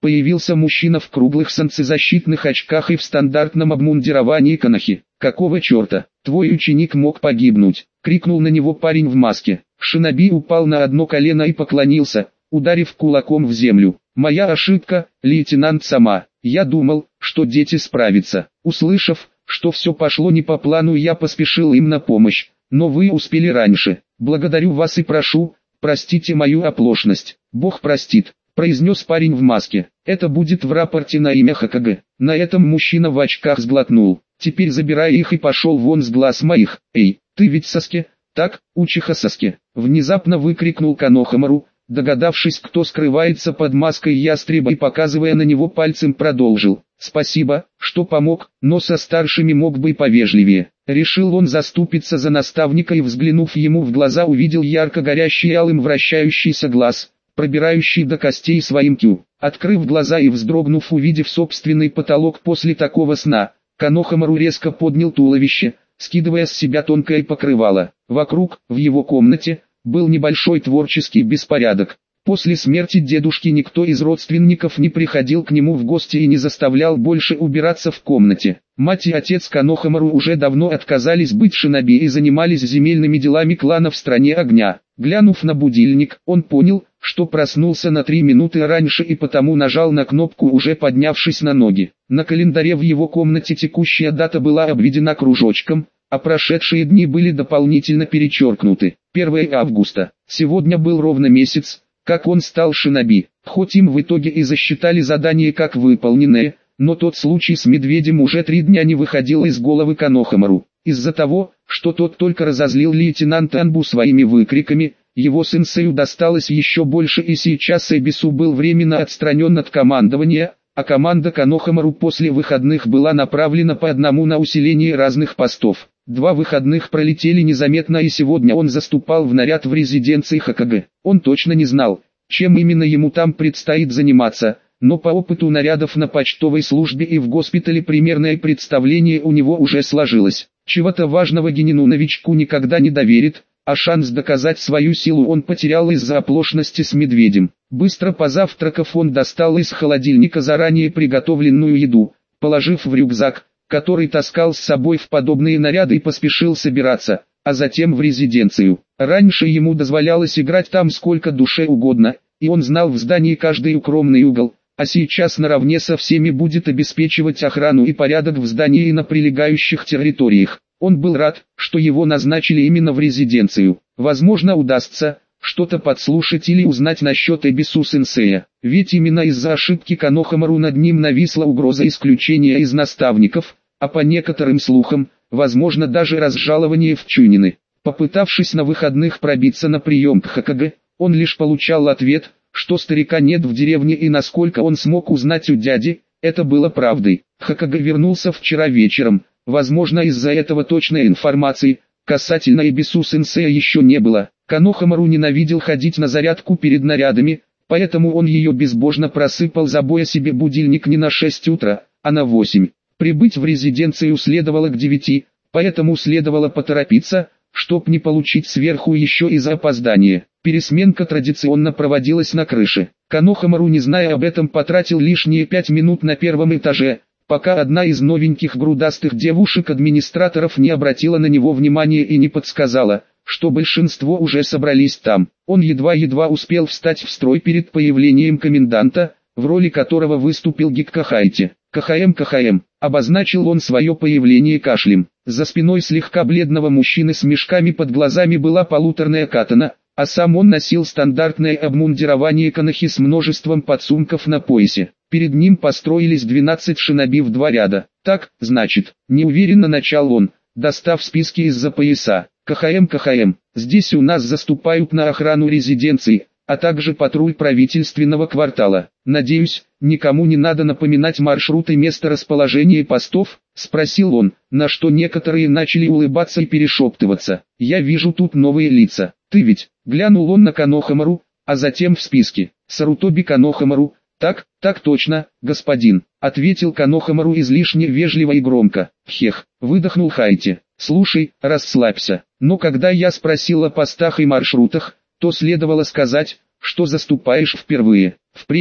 появился мужчина в круглых солнцезащитных очках и в стандартном обмундировании канахи. «Какого черта? Твой ученик мог погибнуть!» — крикнул на него парень в маске. Шиноби упал на одно колено и поклонился, ударив кулаком в землю. «Моя ошибка, лейтенант Сама. Я думал, что дети справятся». Услышав, что все пошло не по плану, я поспешил им на помощь, но вы успели раньше. Благодарю вас и прошу, простите мою оплошность. Бог простит, произнес парень в маске. Это будет в рапорте на имя Хокаге. На этом мужчина в очках сглотнул. Теперь забирай их и пошел вон с глаз моих. Эй, ты ведь Саске? Так, Учиха Саске. Внезапно выкрикнул Канохамару, догадавшись, кто скрывается под маской ястреба, и показывая на него пальцем продолжил. «Спасибо, что помог, но со старшими мог бы и повежливее». Решил он заступиться за наставника и, взглянув ему в глаза, увидел ярко горящий алым вращающийся глаз, пробирающий до костей своим кю. Открыв глаза и вздрогнув, увидев собственный потолок после такого сна, Канохамару резко поднял туловище, скидывая с себя тонкое покрывало. Вокруг, в его комнате, был небольшой творческий беспорядок. После смерти дедушки никто из родственников не приходил к нему в гости и не заставлял больше убираться в комнате. Мать и отец Канохамару уже давно отказались быть шиноби и занимались земельными делами клана в стране огня. Глянув на будильник, он понял, что проснулся на три минуты раньше и потому нажал на кнопку, уже поднявшись на ноги. На календаре в его комнате текущая дата была обведена кружочком, а прошедшие дни были дополнительно перечеркнуты. первое августа. Сегодня был ровно месяц, как он стал шиноби. Хоть им в итоге и засчитали задание как выполненное, но тот случай с медведем уже три дня не выходил из головы Канохамару. Из-за того, что тот только разозлил лейтенанта Анбу своими выкриками, его сенсею досталось еще больше, и сейчас Эбису был временно отстранен от командования, а команда Канохамару после выходных была направлена по одному на усиление разных постов. Два выходных пролетели незаметно, и сегодня он заступал в наряд в резиденции Хокаге. Он точно не знал, чем именно ему там предстоит заниматься, но по опыту нарядов на почтовой службе и в госпитале примерное представление у него уже сложилось. Чего-то важного Генину-новичку никогда не доверит, а шанс доказать свою силу он потерял из-за оплошности с медведем. Быстро позавтракав, он достал из холодильника заранее приготовленную еду, положив в рюкзак, который таскал с собой в подобные наряды, и поспешил собираться, а затем в резиденцию. Раньше ему дозволялось играть там сколько душе угодно, и он знал в здании каждый укромный угол, а сейчас наравне со всеми будет обеспечивать охрану и порядок в здании и на прилегающих территориях. Он был рад, что его назначили именно в резиденцию. Возможно, удастся что-то подслушать или узнать насчет Эбису-сенсея. Ведь именно из-за ошибки Канохамару над ним нависла угроза исключения из наставников, а по некоторым слухам, возможно даже разжалование в Чунины. Попытавшись на выходных пробиться на прием к Хокаге, он лишь получал ответ, что старика нет в деревне, и насколько он смог узнать у дяди, это было правдой. Хокаге вернулся вчера вечером, возможно из-за этого точной информации касательно Эбису-сенсея еще не было. Канохамару ненавидел ходить на зарядку перед нарядами, поэтому он ее безбожно просыпал, забоя себе будильник не на шесть утра, а на восемь. Прибыть в резиденцию следовало к девяти, поэтому следовало поторопиться, чтоб не получить сверху еще и за опоздание. Пересменка традиционно проводилась на крыше. Канохамару, не зная об этом, потратил лишние пять минут на первом этаже, пока одна из новеньких грудастых девушек-администраторов не обратила на него внимания и не подсказала, что большинство уже собрались там. Он едва-едва успел встать в строй перед появлением коменданта, в роли которого выступил Гикко Хайти. «КХМ, КХМ», обозначил он свое появление кашлем. За спиной слегка бледного мужчины с мешками под глазами была полуторная катана, а сам он носил стандартное обмундирование канахи с множеством подсумков на поясе. Перед ним построились двенадцать шиноби в два ряда. «Так, значит», неуверенно начал он, достав списки из-за пояса. «КХМ, КХМ, здесь у нас заступают на охрану резиденции, а также патруль правительственного квартала. Надеюсь, никому не надо напоминать маршрут и место расположения постов?» — спросил он, на что некоторые начали улыбаться и перешептываться. «Я вижу тут новые лица. Ты ведь?» — глянул он на Канохамару, а затем в списке. «Сарутоби Канохамару». «Так, так точно, господин», — ответил Канохамару излишне вежливо и громко. «Хех», — выдохнул Хайти. «Слушай, расслабься, но когда я спросил о постах и маршрутах, то следовало сказать, что заступаешь впервые. Впредь,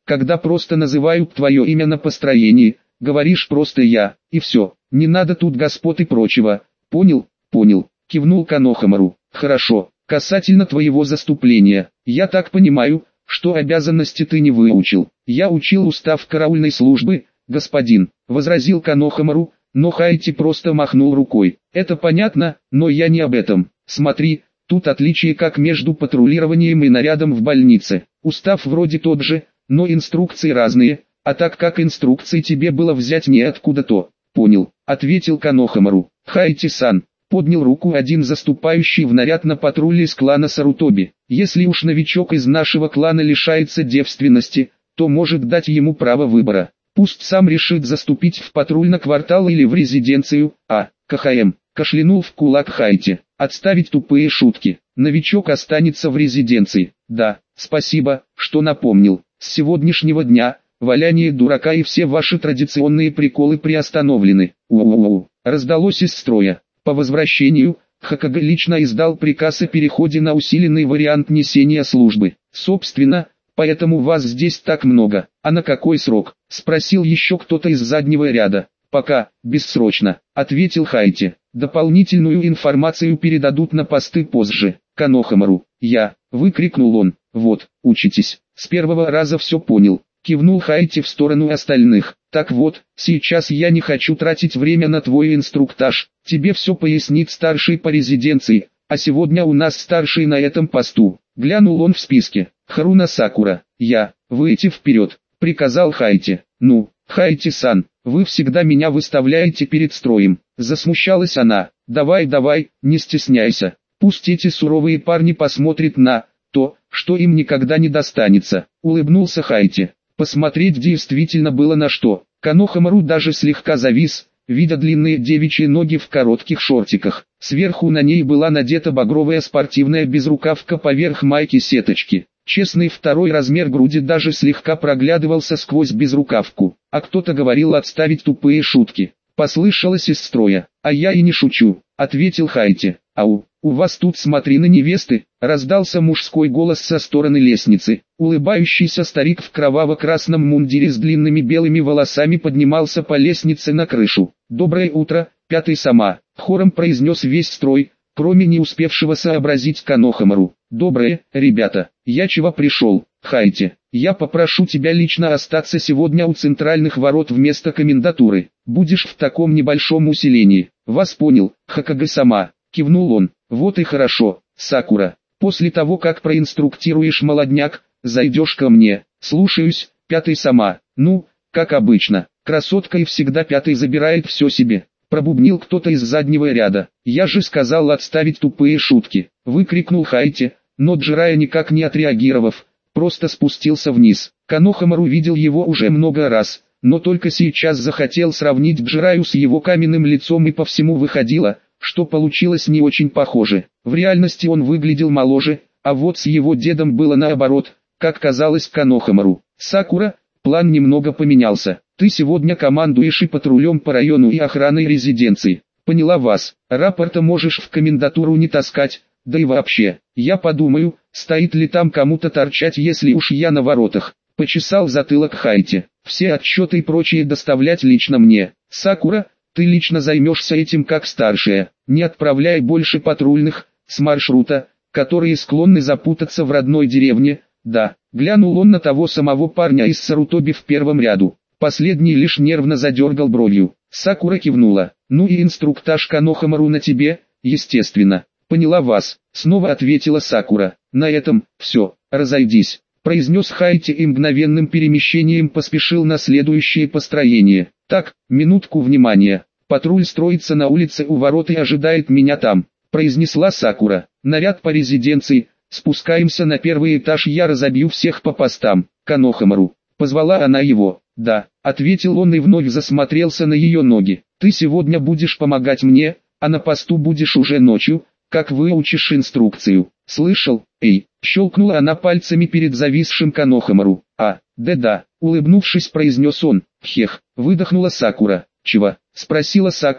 когда просто называют твое имя на построении, говоришь просто «я», и все, не надо тут господ и прочего, понял, понял, кивнул Канохамару. Хорошо, касательно твоего заступления, я так понимаю, что обязанности ты не выучил. Я учил устав караульной службы, господин, возразил Канохамару, но Хайти просто махнул рукой. Это понятно, но я не об этом. Смотри, тут отличие как между патрулированием и нарядом в больнице. Устав вроде тот же, но инструкции разные, а так как инструкции тебе было взять не откуда-то. Понял, ответил Канохамару. Хайти-сан, поднял руку один заступающий в наряд на патруле из клана Сарутоби. Если уж новичок из нашего клана лишается девственности, то может дать ему право выбора. Пусть сам решит заступить в патруль на квартал или в резиденцию, а, КХМ, кашлянул в кулак Хайти. Отставить тупые шутки, новичок останется в резиденции. Да, спасибо, что напомнил. С сегодняшнего дня, валяние дурака и все ваши традиционные приколы приостановлены. У-у-у, раздалось из строя. По возвращению, ХКГ лично издал приказ о переходе на усиленный вариант несения службы. Собственно, поэтому вас здесь так много. А на какой срок? Спросил еще кто-то из заднего ряда. Пока, бессрочно, ответил Хайти. Дополнительную информацию передадут на посты позже. Канохамару, я, выкрикнул он. Вот, учитесь. С первого раза все понял. Кивнул Хайти в сторону остальных. Так вот, сейчас я не хочу тратить время на твой инструктаж. Тебе все пояснит старший по резиденции, а сегодня у нас старший на этом посту. Глянул он в списке. Харуна Сакура. Я, выйти вперед, приказал Хайти. Ну, Хайти-сан, вы всегда меня выставляете перед строем. Засмущалась она. Давай, давай, не стесняйся. Пусть эти суровые парни посмотрят на то, что им никогда не достанется. Улыбнулся Хайти. Посмотреть действительно было на что. Канохамару даже слегка завис, видя длинные девичьи ноги в коротких шортиках. Сверху на ней была надета багровая спортивная безрукавка поверх майки-сеточки. Честный второй размер груди даже слегка проглядывался сквозь безрукавку. А кто-то говорил отставить тупые шутки. Послышалось из строя. А я и не шучу, ответил Хайти. Ау, у вас тут смотрины невесты, раздался мужской голос со стороны лестницы. Улыбающийся старик в кроваво-красном мундире с длинными белыми волосами поднимался по лестнице на крышу. Доброе утро, пятый сама, хором произнес весь строй, кроме не успевшего сообразить Канохамару. Доброе, ребята, я чего пришел, Хайти, я попрошу тебя лично остаться сегодня у центральных ворот вместо комендатуры. Будешь в таком небольшом усилении. Вас понял, ХКГ-сама. Кивнул он. Вот и хорошо, Сакура. После того как проинструктируешь молодняк, зайдешь ко мне. Слушаюсь, пятый сама. Ну, как обычно, красотка и всегда пятый забирает все себе. Пробубнил кто-то из заднего ряда. Я же сказал отставить тупые шутки. Выкрикнул Хайти, но Джирая никак не отреагировав, просто спустился вниз. Канохамару видел его уже много раз, но только сейчас захотел сравнить Джираю с его каменным лицом, и по всему выходило, что получилось не очень похоже. В реальности он выглядел моложе, а вот с его дедом было наоборот, как казалось Канохамару. Сакура, план немного поменялся. Ты сегодня командуешь и патрулем по району, и охраной резиденции. Поняла вас. Рапорта можешь в комендатуру не таскать, да и вообще, я подумаю, стоит ли там кому-то торчать, если уж я на воротах. Почесал затылок Хайти. Все отчеты и прочее доставлять лично мне. Сакура, ты лично займешься этим как старшая. Не отправляй больше патрульных с маршрута, которые склонны запутаться в родной деревне. Да, глянул он на того самого парня из Сарутоби в первом ряду. Последний лишь нервно задергал бровью. Сакура кивнула. Ну и инструктаж Канохамару на тебе, естественно. Поняла вас, снова ответила Сакура. На этом, все, разойдись, произнес Хайти и мгновенным перемещением поспешил на следующее построение. Так, минутку внимания. Патруль строится на улице у ворот и ожидает меня там, произнесла Сакура. Наряд по резиденции, спускаемся на первый этаж, я разобью всех по постам. Канохамару, позвала она его. Да, ответил он и вновь засмотрелся на ее ноги. Ты сегодня будешь помогать мне, а на посту будешь уже ночью, как выучишь инструкцию. Слышал? Эй, щелкнула она пальцами перед зависшим Канохамару. А, да-да, улыбнувшись произнес он. Хех, выдохнула Сакура. Чего? Спросила Сакура,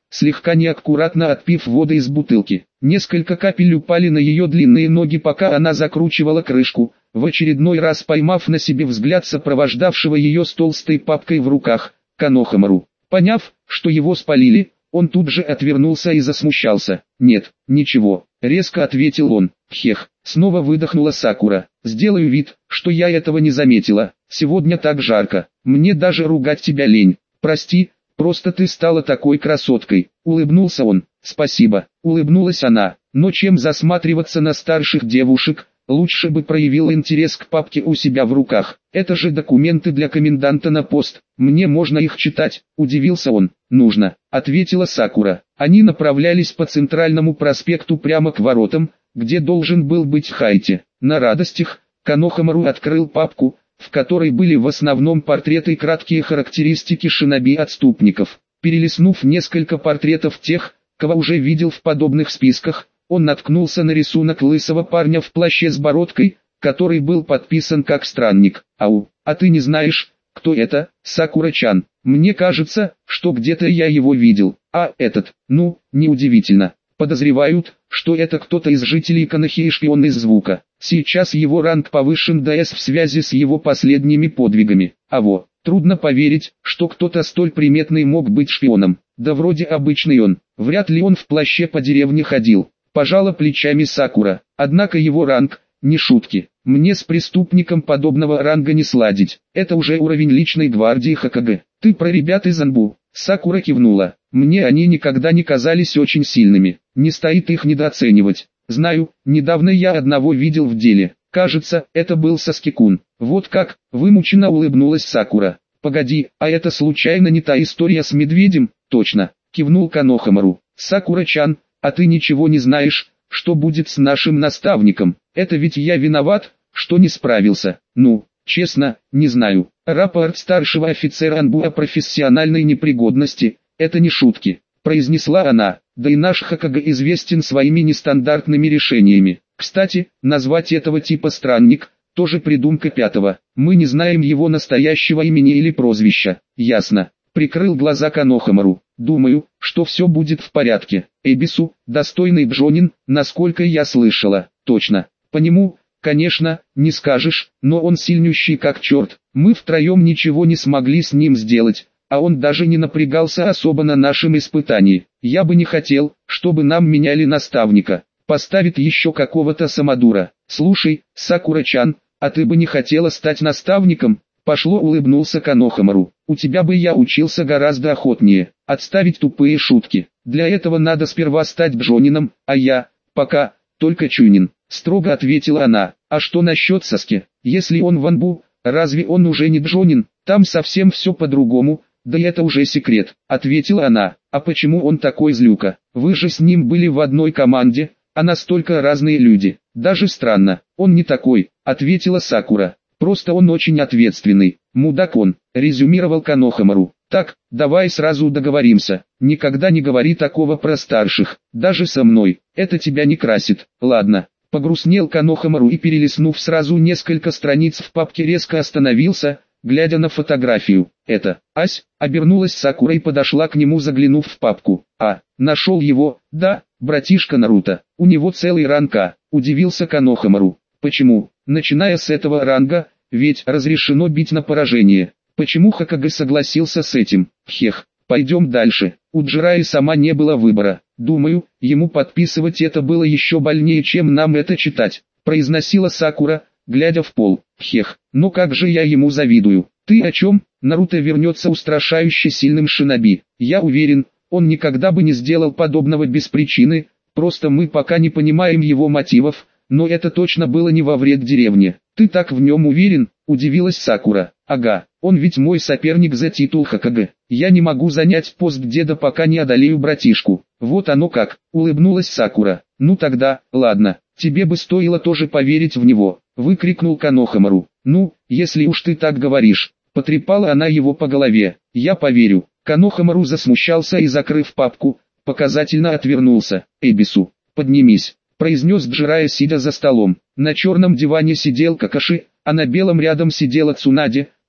слегка неаккуратно отпив воды из бутылки. Несколько капель упали на ее длинные ноги, пока она закручивала крышку, в очередной раз поймав на себе взгляд сопровождавшего ее с толстой папкой в руках, Канохамару. Поняв, что его спалили, он тут же отвернулся и засмущался. «Нет, ничего», — резко ответил он. «Хех», — снова выдохнула Сакура. «Сделаю вид, что я этого не заметила. Сегодня так жарко, мне даже ругать тебя лень. Прости, просто ты стала такой красоткой», — улыбнулся он. «Спасибо», — улыбнулась она. «Но чем засматриваться на старших девушек? Лучше бы проявил интерес к папке у себя в руках. Это же документы для коменданта на пост. Мне можно их читать?» — удивился он. «Нужно», — ответила Сакура. Они направлялись по центральному проспекту прямо к воротам, где должен был быть Хайти. На радостях, Канохамару открыл папку, в которой были в основном портреты и краткие характеристики шиноби-отступников. Перелистнув несколько портретов тех, кого уже видел в подобных списках, он наткнулся на рисунок лысого парня в плаще с бородкой, который был подписан как странник. «Ау, а ты не знаешь, кто это, Сакура-чан? Мне кажется, что где-то я его видел. А этот, ну, неудивительно. Подозревают, что это кто-то из жителей Канохи и шпион из звука. Сейчас его ранг повышен до С в связи с его последними подвигами. А во, трудно поверить, что кто-то столь приметный мог быть шпионом. Да вроде обычный он, вряд ли он в плаще по деревне ходил». Пожала плечами Сакура. «Однако его ранг, не шутки. Мне с преступником подобного ранга не сладить. Это уже уровень личной гвардии Хокаге. Ты про ребят из Анбу?» Сакура кивнула. «Мне они никогда не казались очень сильными. Не стоит их недооценивать. Знаю, недавно я одного видел в деле. Кажется, это был Саски-кун». «Вот как?» — вымученно улыбнулась Сакура. «Погоди, а это случайно не та история с медведем?» «Точно», — кивнул Канохамару. «Сакура-чан, а ты ничего не знаешь, что будет с нашим наставником? Это ведь я виноват, что не справился». «Ну, честно, не знаю. Рапорт старшего офицера Анбу о профессиональной непригодности — это не шутки», — произнесла она. «Да и наш Хокаге известен своими нестандартными решениями. Кстати, назвать этого типа странник — тоже придумка пятого. Мы не знаем его настоящего имени или прозвища». «Ясно», — прикрыл глаза Канохамару. «Думаю, что все будет в порядке. Эбису, достойный джонин, насколько я слышала». «Точно. По нему, конечно, не скажешь, но он сильнющий как черт. Мы втроем ничего не смогли с ним сделать, а он даже не напрягался особо на нашем испытании. Я бы не хотел, чтобы нам меняли наставника. Поставит еще какого-то самодура. Слушай, Сакура-чан, а ты бы не хотела стать наставником?» Пошло, улыбнулся Канохамару. «У тебя бы я учился гораздо охотнее. Отставить тупые шутки. Для этого надо сперва стать джонином, а я, пока, только чунин», — строго ответила она. «А что насчет Саски? Если он в Анбу, разве он уже не джонин? Там совсем все по-другому, да и это уже секрет», — ответила она. «А почему он такой злюка? Вы же с ним были в одной команде, а настолько разные люди. Даже странно». «Он не такой», — ответила Сакура. «Просто он очень ответственный, мудак он», — резюмировал Канохамару. «Так, давай сразу договоримся, никогда не говори такого про старших, даже со мной, это тебя не красит». «Ладно». Погрустнел Канохамару и, перелистнув сразу несколько страниц в папке, резко остановился, глядя на фотографию. «Это, Ась?» — обернулась Сакура и подошла к нему, заглянув в папку. «А, нашел его?» «Да, братишка Наруто, у него целый ранг А», — удивился Канохамару. «Почему? Начиная с этого ранга, ведь разрешено бить на поражение. Почему Хокаге согласился с этим? Хех, пойдем дальше». У Джираи сама не было выбора. «Думаю, ему подписывать это было еще больнее, чем нам это читать», — произносила Сакура, глядя в пол. «Хех, но как же я ему завидую». «Ты о чем?» «Наруто вернется устрашающе сильным шиноби. Я уверен, он никогда бы не сделал подобного без причины, просто мы пока не понимаем его мотивов. Но это точно было не во вред деревне». «Ты так в нем уверен?» — удивилась Сакура. «Ага, он ведь мой соперник за титул Хокаге. Я не могу занять пост деда, пока не одолею братишку». «Вот оно как», — улыбнулась Сакура. «Ну тогда, ладно, тебе бы стоило тоже поверить в него», — выкрикнул Канохамару. «Ну, если уж ты так говоришь», — потрепала она его по голове. «Я поверю». Канохамару засмущался и, закрыв папку, показательно отвернулся. «Эбису, поднимись», — произнес Джирая, сидя за столом. На черном диване сидел Какаши, а на белом рядом сидела Цунаде,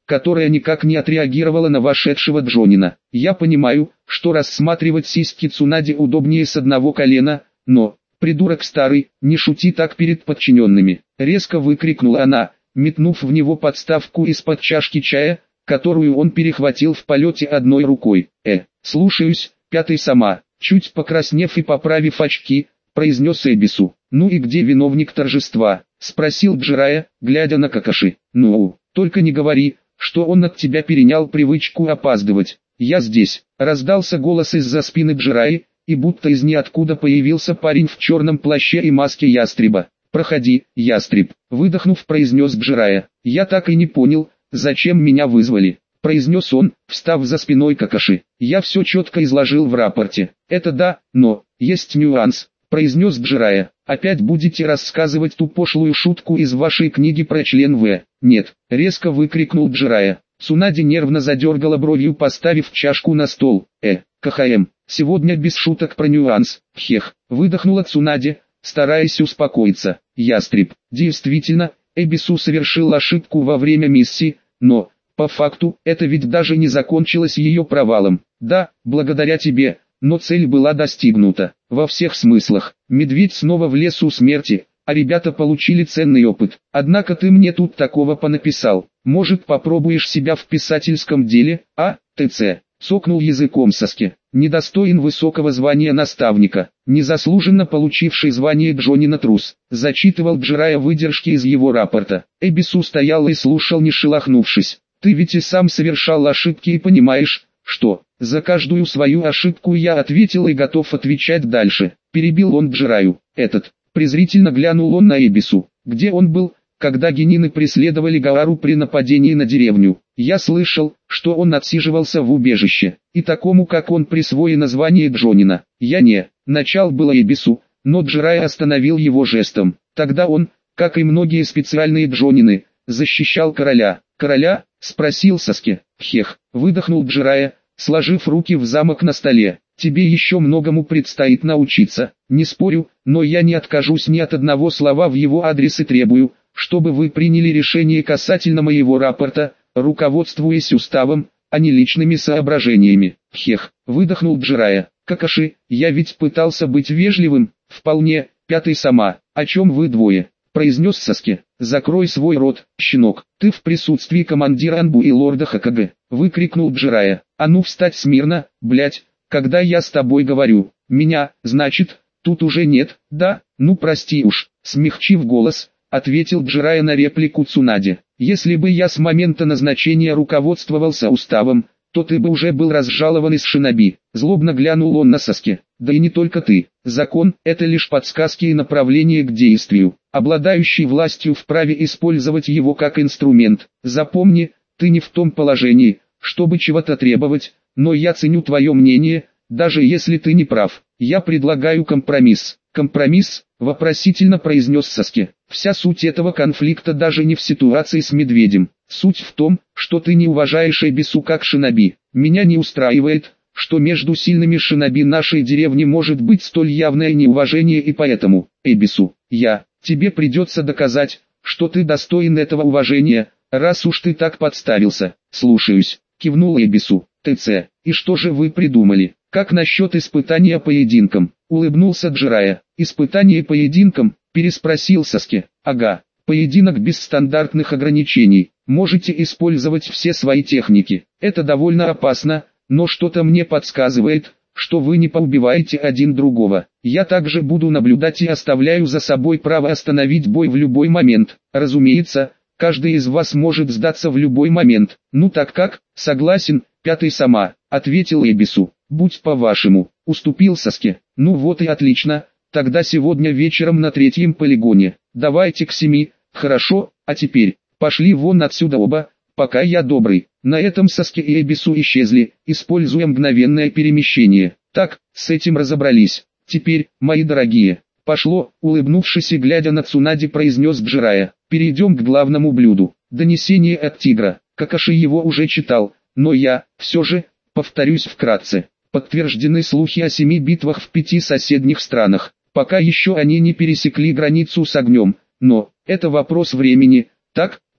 которая никак не отреагировала на вошедшего Джонина. Я понимаю, что рассматривать сиськи Цунади удобнее с одного колена, но, придурок старый, не шути так перед подчиненными. Резко выкрикнула она, метнув в него подставку из-под чашки чая, которую он перехватил в полете одной рукой. «Э, слушаюсь, пятый сама», чуть покраснев и поправив очки, произнес Эбису. «Ну и где виновник торжества?» — спросил Джирайя, глядя на Какаши. «Ну, только не говори, что он от тебя перенял привычку опаздывать. Я здесь», — раздался голос из-за спины Джирайи, и будто из ниоткуда появился парень в черном плаще и маске ястреба. «Проходи, ястреб», — выдохнув, произнес Джирайя. «Я так и не понял, зачем меня вызвали», — произнес он, встав за спиной Какаши. «Я все четко изложил в рапорте». «Это да, но есть нюанс», — произнес Джирайя. «Опять будете рассказывать ту пошлую шутку из вашей книги про член В?» «Нет», — резко выкрикнул Джирайя. Цунади нервно задергала бровью, поставив чашку на стол. «Э, КХМ, сегодня без шуток про нюанс, хех», — выдохнула Цунади, стараясь успокоиться. «Ястреб, действительно, Эбису совершил ошибку во время миссии, но, по факту, это ведь даже не закончилось ее провалом. Да, благодаря тебе, но цель была достигнута. Во всех смыслах. Медведь снова в лесу смерти, а ребята получили ценный опыт. Однако ты мне тут такого понаписал. Может, попробуешь себя в писательском деле, а, ТЦ?» Цокнул языком Саски. «Недостоин высокого звания наставника, незаслуженно получивший звание Джонина трус», зачитывал Джирайя выдержки из его рапорта. Эбису стоял и слушал, не шелохнувшись. «Ты ведь и сам совершал ошибки и понимаешь, что, за каждую свою ошибку я ответил и готов отвечать дальше», перебил он Джирайю. «Этот», презрительно глянул он на Эбису. «Где он был, когда генины преследовали Гаару при нападении на деревню? Я слышал, что он отсиживался в убежище, и такому как он присвоено звание Джонина. Я не...» Начал было Эбису, но Джирайя остановил его жестом. Тогда он, как и многие специальные Джонины, защищал короля. «Короля?» — спросил Саски. «Хех», — выдохнул Джирайя, сложив руки в замок на столе. «Тебе еще многому предстоит научиться. Не спорю, но я не откажусь ни от одного слова в его адрес и требую, чтобы вы приняли решение касательно моего рапорта, руководствуясь уставом, а не личными соображениями». «Хех», — выдохнул Джирайя. «Какаши, я ведь пытался быть вежливым». «Вполне, пятый сама. О чем вы двое?» — произнес Саски. «Закрой свой рот, щенок. Ты в присутствии командира Анбу и лорда Хокаге», — выкрикнул Джирайя. «А ну встать смирно, блять, когда я с тобой говорю. Меня, значит, тут уже нет, да? Ну прости уж», — смягчив голос, ответил Джирайя на реплику Цунади. «Если бы я с момента назначения руководствовался уставом, то ты бы уже был разжалован из шиноби». Злобно глянул он на Саски. «Да и не только ты. Закон – это лишь подсказки и направление к действию. Обладающий властью вправе использовать его как инструмент. Запомни, ты не в том положении, чтобы чего-то требовать, но я ценю твое мнение, даже если ты не прав. Я предлагаю компромисс». «Компромисс?» – вопросительно произнес Саски. «Вся суть этого конфликта даже не в ситуации с медведем. Суть в том, что ты не уважаешь Эбису как шиноби. Меня не устраивает, что между сильными шиноби нашей деревни может быть столь явное неуважение, и поэтому, Эбису, я, тебе придется доказать, что ты достоин этого уважения, раз уж ты так подставился». «Слушаюсь», — кивнул Эбису. «ТЦ, и что же вы придумали? Как насчет испытания поединком?» — улыбнулся Джирайя. «Испытание поединком?» — переспросил Саски. «Ага, поединок без стандартных ограничений. Можете использовать все свои техники. Это довольно опасно, но что-то мне подсказывает, что вы не поубиваете один другого. Я также буду наблюдать и оставляю за собой право остановить бой в любой момент. Разумеется, каждый из вас может сдаться в любой момент». «Ну так как?» «Согласен, пятый сама», — ответил Эбису. «Будь по-вашему», — уступил Саски. «Ну вот и отлично, тогда сегодня вечером на третьем полигоне. Давайте к семи, хорошо, а теперь, пошли вон отсюда оба, пока я добрый». На этом Саски и Эбису исчезли, используя мгновенное перемещение. «Так, с этим разобрались. Теперь, мои дорогие, пошло», — улыбнувшись и глядя на Цунади, произнес Джирайя. «Перейдем к главному блюду. Донесение от тигра». Какаши его уже читал, но я, все же, повторюсь вкратце. Подтверждены слухи о семи битвах в пяти соседних странах. Пока еще они не пересекли границу с огнем, но это вопрос времени. Так,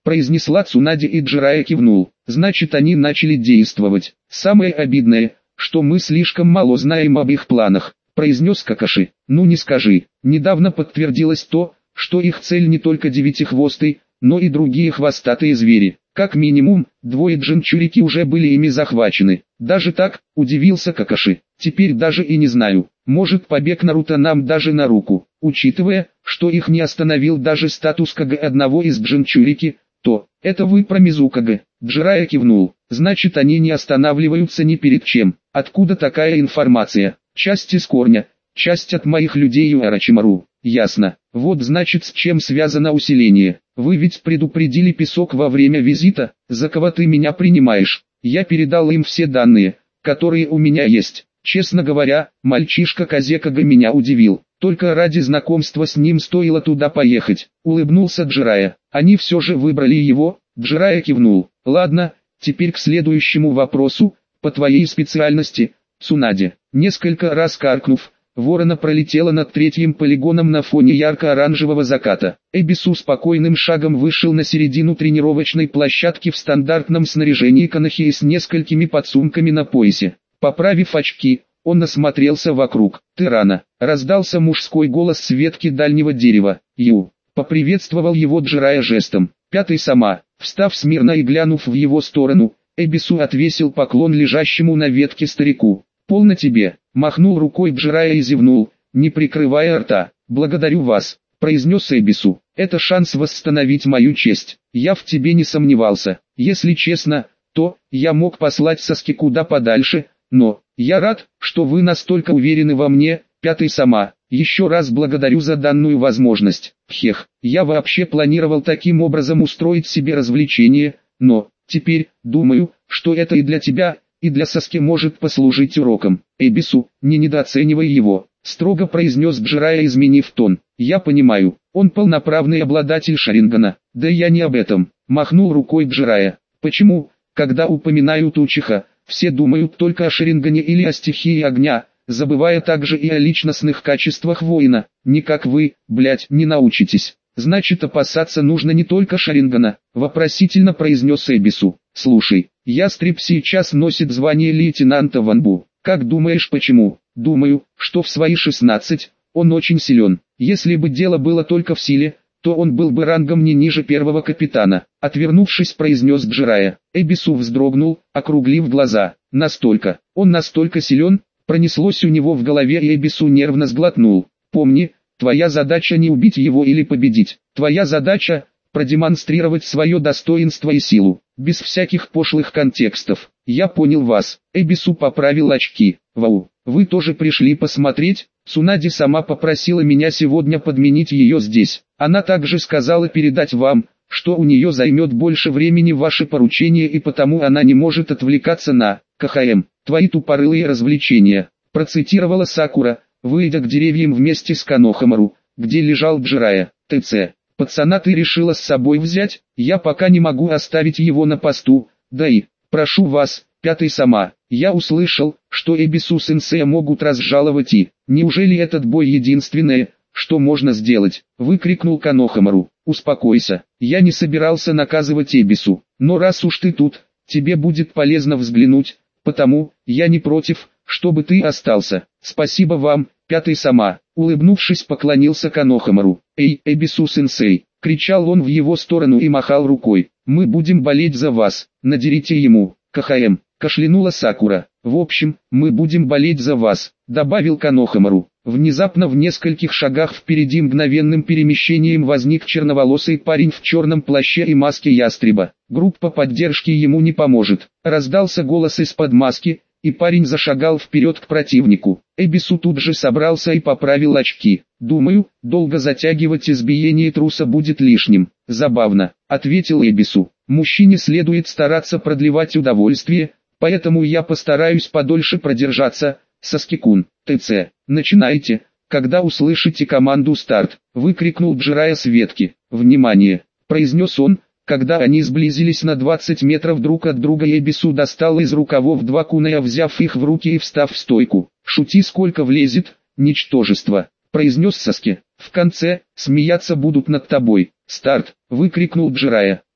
произнесла Цунаде, и Джирайя кивнул. Значит, они начали действовать. Самое обидное, что мы слишком мало знаем об их планах, произнес Какаши. Ну не скажи. Недавно подтвердилось то, что их цель не только девятихвостый, но и другие хвостатые звери. Как минимум, двое джинчурики уже были ими захвачены. Даже так, удивился Какаши. Теперь даже и не знаю. Может, побег Наруто нам даже на руку. Учитывая, что их не остановил даже статус Кагэ одного из джинчурики, то это вы про Мизукагэ. Джирайя кивнул. Значит, они не останавливаются ни перед чем. Откуда такая информация? Часть из корня, часть от моих людей у Арачимару. Ясно. Вот значит, с чем связано усиление. Вы ведь предупредили Песок во время визита, за кого ты меня принимаешь. Я передал им все данные, которые у меня есть. Честно говоря, мальчишка Казекага меня удивил. Только ради знакомства с ним стоило туда поехать. Улыбнулся Джирайя. Они все же выбрали его. Джирайя кивнул. Ладно, теперь к следующему вопросу. По твоей специальности, Цунаде. Несколько раз каркнув, ворона пролетела над третьим полигоном на фоне ярко-оранжевого заката. Эбису спокойным шагом вышел на середину тренировочной площадки в стандартном снаряжении канахи с несколькими подсумками на поясе. Поправив очки, он осмотрелся вокруг. «Ты рано!» — раздался мужской голос с ветки дальнего дерева. «Ю!» — поприветствовал его Джирайя жестом. Пятый сама, встав смирно и глянув в его сторону, Эбису отвесил поклон лежащему на ветке старику. «Полно тебе!» — махнул рукой Джирайя и зевнул, не прикрывая рта. «Благодарю вас!» — произнес Эбису. «Это шанс восстановить мою честь. Я в тебе не сомневался. Если честно, то я мог послать Саски куда подальше, но я рад, что вы настолько уверены во мне, пятый сама. Еще раз благодарю за данную возможность. Хех, я вообще планировал таким образом устроить себе развлечение, но теперь, думаю, что это и для тебя, и для Саски может послужить уроком. Эбису, не недооценивай его», — строго произнес Джирайя, изменив тон. «Я понимаю, он полноправный обладатель Шарингана». «Да я не об этом», — махнул рукой Джирайя. «Почему, когда упоминают Учиха, все думают только о Шарингане или о стихии огня, забывая также и о личностных качествах воина? Не как вы, блять, не научитесь. Значит, опасаться нужно не только Шарингана», — вопросительно произнес Эбису. «Слушай, ястреб сейчас носит звание лейтенанта Ванбу. Как думаешь, почему?» «Думаю, что в свои шестнадцать, он очень силен. Если бы дело было только в силе, то он был бы рангом не ниже первого капитана», — отвернувшись, произнес Джирайя. Эбису вздрогнул, округлив глаза. «Настолько, он настолько силен?» Пронеслось у него в голове, и Эбису нервно сглотнул. «Помни, твоя задача не убить его или победить. Твоя задача — продемонстрировать свое достоинство и силу, без всяких пошлых контекстов. Я понял вас». Эбису поправил очки. «Вау, вы тоже пришли посмотреть?» Цунаде сама попросила меня сегодня подменить ее здесь. Она также сказала передать вам, что у нее займет больше времени ваше поручение, и потому она не может отвлекаться на «КХМ, твои тупорылые развлечения», процитировала Сакура, выйдя к деревьям вместе с Канохамару, где лежал Джирайя. «ТЦ, пацана ты решила с собой взять? Я пока не могу оставить его на посту, да и, прошу вас, пятый сама, я услышал, что Эбису-сенсея могут разжаловать и, неужели этот бой единственное, что можно сделать?» — выкрикнул Канохамару. «Успокойся, я не собирался наказывать Эбису, но раз уж ты тут, тебе будет полезно взглянуть, потому, я не против, чтобы ты остался. Спасибо вам, пятый сама», — улыбнувшись, поклонился Канохамару. «Эй, Эбису-сенсей!» — кричал он в его сторону и махал рукой. «Мы будем болеть за вас, надерите ему, КХМ!» — кашлянула Сакура. «В общем, мы будем болеть за вас», — добавил Канохамару. Внезапно в нескольких шагах впереди мгновенным перемещением возник черноволосый парень в черном плаще и маске ястреба. «Группа поддержки ему не поможет», — раздался голос из-под маски, и парень зашагал вперед к противнику. Эбису тут же собрался и поправил очки. «Думаю, долго затягивать избиение труса будет лишним». «Забавно», — ответил Эбису. «Мужчине следует стараться продлевать удовольствие, поэтому я постараюсь подольше продержаться». «Саски-кун, ТЦ, начинайте, когда услышите команду «Старт», — выкрикнул Джирайя с ветки. «Внимание!» — произнес он, когда они сблизились на двадцать метров друг от друга. Эбису достал из рукавов два куная, взяв их в руки и встав в стойку. «Шути сколько влезет, ничтожество», — произнес Саски. «В конце, смеяться будут над тобой». «Старт!» — выкрикнул Джирайя.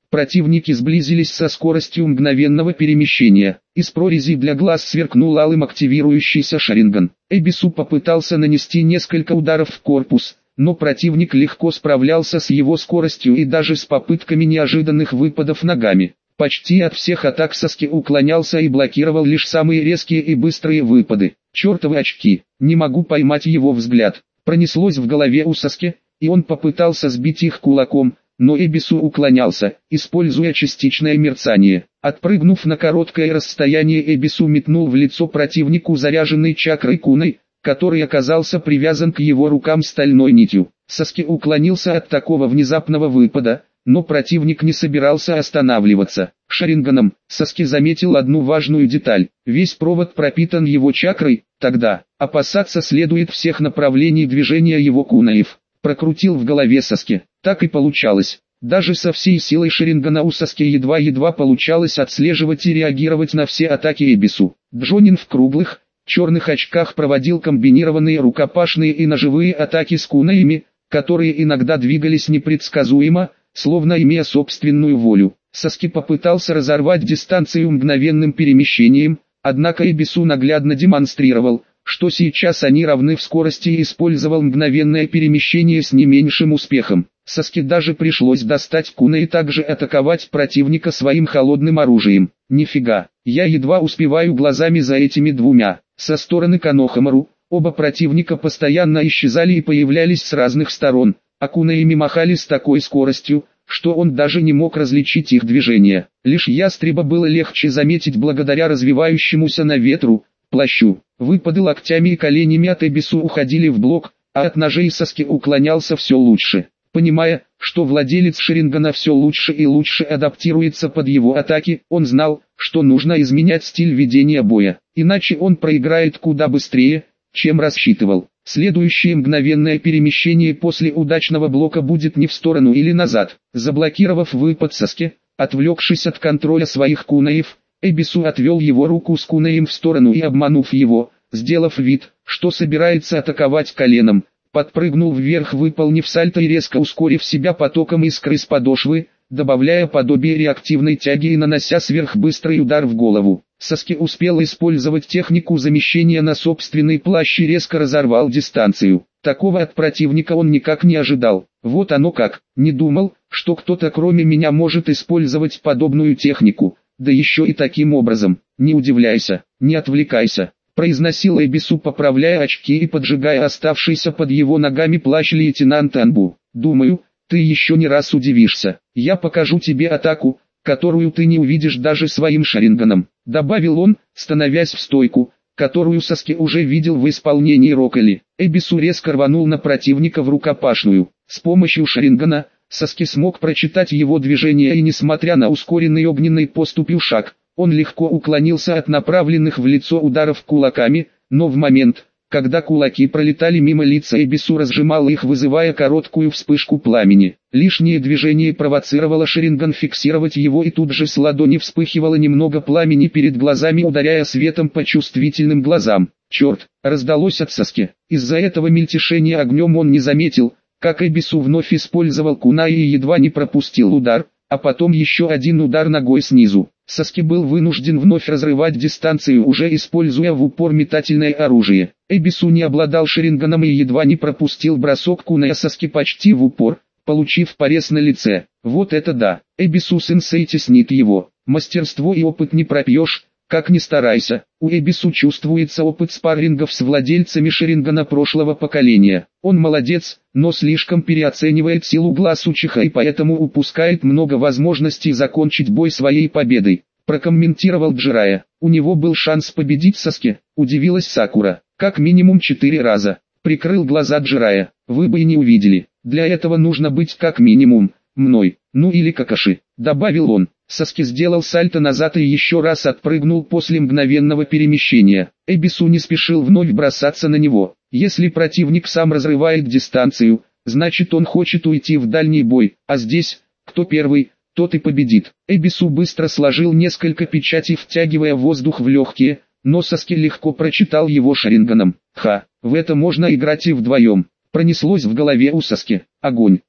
Противники сблизились со скоростью мгновенного перемещения. Из прорези для глаз сверкнул алым активирующийся шаринган. Эбису попытался нанести несколько ударов в корпус, но противник легко справлялся с его скоростью и даже с попытками неожиданных выпадов ногами. Почти от всех атак Саски уклонялся и блокировал лишь самые резкие и быстрые выпады. Чертовы очки, не могу поймать его взгляд. Пронеслось в голове у Саски, и он попытался сбить их кулаком, но Эбису уклонялся, используя частичное мерцание. Отпрыгнув на короткое расстояние, Эбису метнул в лицо противнику заряженной чакрой куной, который оказался привязан к его рукам стальной нитью. Саски уклонился от такого внезапного выпада, но противник не собирался останавливаться. Шаринганом Саски заметил одну важную деталь: весь провод пропитан его чакрой. Тогда опасаться следует всех направлений движения его кунаев. Прокрутил в голове Саски. Так и получалось. Даже со всей силой шарингана у Саски едва-едва получалось отслеживать и реагировать на все атаки Эбису. Джонин в круглых, черных очках проводил комбинированные рукопашные и ножевые атаки с кунаями, которые иногда двигались непредсказуемо, словно имея собственную волю. Саски попытался разорвать дистанцию мгновенным перемещением, однако Эбису наглядно демонстрировал, что сейчас они равны в скорости, и использовал мгновенное перемещение с не меньшим успехом. Саски даже пришлось достать куна и также атаковать противника своим холодным оружием. Нифига, я едва успеваю глазами за этими двумя. Со стороны Канохамару, оба противника постоянно исчезали и появлялись с разных сторон, а кунаями махали с такой скоростью, что он даже не мог различить их движения. Лишь ястреба было легче заметить благодаря развивающемуся на ветру плащу. Выпады локтями и коленями от Эбису уходили в блок, а от ножей Саски уклонялся все лучше. Понимая, что владелец шарингана все лучше и лучше адаптируется под его атаки, он знал, что нужно изменять стиль ведения боя, иначе он проиграет куда быстрее, чем рассчитывал. Следующее мгновенное перемещение после удачного блока будет не в сторону или назад. Заблокировав выпад Саски, отвлекшись от контроля своих кунаев, Эбису отвел его руку с кунаем в сторону и, обманув его, сделав вид, что собирается атаковать коленом, подпрыгнул вверх, выполнив сальто и резко ускорив себя потоком искры с подошвы, добавляя подобие реактивной тяги и нанося сверхбыстрый удар в голову. Саски успел использовать технику замещения на собственный плащ и резко разорвал дистанцию. Такого от противника он никак не ожидал. Вот оно как, не думал, что кто-то кроме меня может использовать подобную технику. Да еще и таким образом. Не удивляйся, не отвлекайся, произносил Эбису, поправляя очки и поджигая оставшийся под его ногами плащ лейтенанта Анбу. Думаю, ты еще не раз удивишься. Я покажу тебе атаку, которую ты не увидишь даже своим шаринганом, добавил он, становясь в стойку, которую Саски уже видел в исполнении Рокколи. Эбису резко рванул на противника в рукопашную. С помощью шарингана Саски смог прочитать его движения, и несмотря на ускоренный огненной поступью шаг, он легко уклонился от направленных в лицо ударов кулаками, но в момент, когда кулаки пролетали мимо лица, Эбису разжимал их, вызывая короткую вспышку пламени. Лишнее движение провоцировало шаринган фиксировать его, и тут же с ладони вспыхивало немного пламени перед глазами, ударяя светом по чувствительным глазам. Черт, раздалось от Саски. Из-за этого мельтешения огнем он не заметил, как Эбису вновь использовал кунай и едва не пропустил удар, а потом еще один удар ногой снизу. Саски был вынужден вновь разрывать дистанцию, уже используя в упор метательное оружие. Эбису не обладал шаринганом и едва не пропустил бросок куная Саски почти в упор, получив порез на лице. Вот это да, Эбису-сенсей теснит его. Мастерство и опыт не пропьешь, как ни старайся. У Эбису чувствуется опыт спаррингов с владельцами шарингана прошлого поколения. Он молодец, но слишком переоценивает силу глаз Учиха и поэтому упускает много возможностей закончить бой своей победой, прокомментировал Джирая. У него был шанс победить Саски, удивилась Сакура. Как минимум четыре раза. Прикрыл глаза Джирая. Вы бы и не увидели. Для этого нужно быть как минимум мной, ну или Какаши, добавил он. Саски сделал сальто назад и еще раз отпрыгнул после мгновенного перемещения. Эбису не спешил вновь бросаться на него. Если противник сам разрывает дистанцию, значит он хочет уйти в дальний бой, а здесь, кто первый, тот и победит. Эбису быстро сложил несколько печатей, втягивая воздух в легкие, но Саски легко прочитал его шаринганом. Ха, в это можно играть и вдвоем. Пронеслось в голове у Саски. Огонь.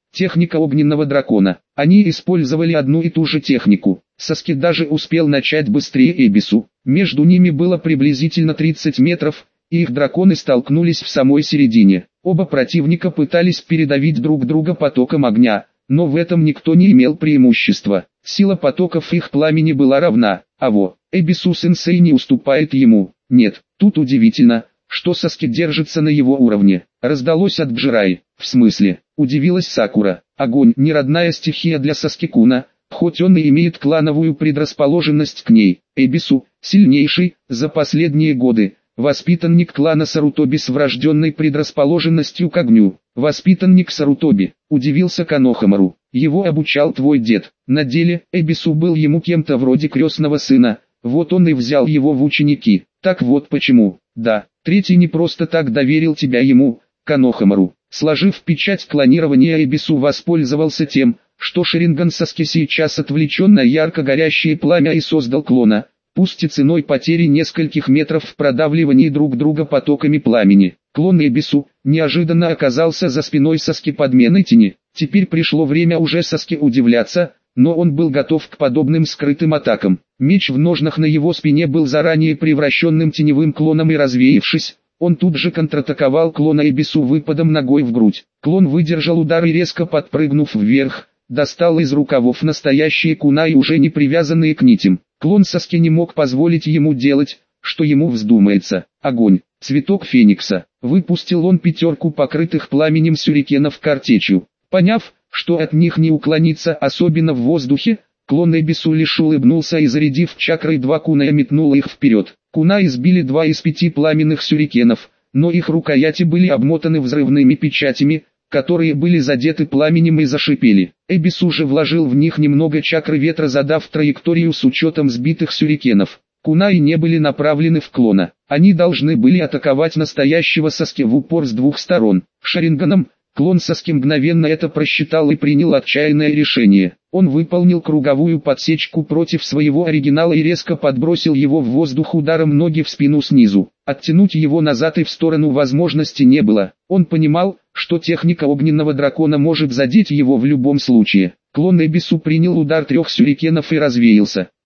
Техника огненного дракона. Они использовали одну и ту же технику. Саски даже успел начать быстрее Эбису. Между ними было приблизительно тридцать метров, и их драконы столкнулись в самой середине. Оба противника пытались передавить друг друга потоком огня, но в этом никто не имел преимущества. Сила потоков их пламени была равна, а во, Эбису-сенсей не уступает ему. Нет, тут удивительно, что Саски держится на его уровне. Раздалось от Джирай. В смысле? Удивилась Сакура. Огонь не родная стихия для Саски-куна, хоть он и имеет клановую предрасположенность к ней. Эбису, сильнейший, за последние годы, воспитанник клана Сарутоби с врожденной предрасположенностью к огню. Воспитанник Сарутоби, удивился Канохамару. Его обучал твой дед. На деле, Эбису был ему кем-то вроде крестного сына, вот он и взял его в ученики. Так вот почему. Да, третий не просто так доверил тебя ему, Канохамару. Сложив печать клонирования, Эбису воспользовался тем, что Шаринган Саски сейчас отвлечен на ярко горящее пламя и создал клона, пусть и ценой потери нескольких метров в продавливании друг друга потоками пламени. Клон Эбису неожиданно оказался за спиной Саски подменой тени. Теперь пришло время уже Саски удивляться, но он был готов к подобным скрытым атакам. Меч в ножнах на его спине был заранее превращенным теневым клоном и развеявшись, он тут же контратаковал клона Эбису выпадом ногой в грудь. Клон выдержал удар и резко подпрыгнув вверх, достал из рукавов настоящие кунай, уже не привязанные к нитям. Клон Саски не мог позволить ему делать, что ему вздумается. Огонь, цветок феникса. Выпустил он пятерку покрытых пламенем сюрикенов картечью. Поняв, что от них не уклониться, особенно в воздухе, клон Эбису лишь улыбнулся и, зарядив чакрой два куная, метнул их вперед. Куна избили два из пяти пламенных сюрикенов, но их рукояти были обмотаны взрывными печатями, которые были задеты пламенем и зашипели. Эбису же вложил в них немного чакры ветра, задав траекторию с учетом сбитых сюрикенов. Кунаи не были направлены в клона, они должны были атаковать настоящего Саски в упор с двух сторон. Шаринганом, клон Саски мгновенно это просчитал и принял отчаянное решение. Он выполнил круговую подсечку против своего оригинала и резко подбросил его в воздух ударом ноги в спину снизу. Оттянуть его назад и в сторону возможности не было. Он понимал, что техника огненного дракона может задеть его в любом случае. Клон Эбису принял удар трех сюрикенов и развеялся.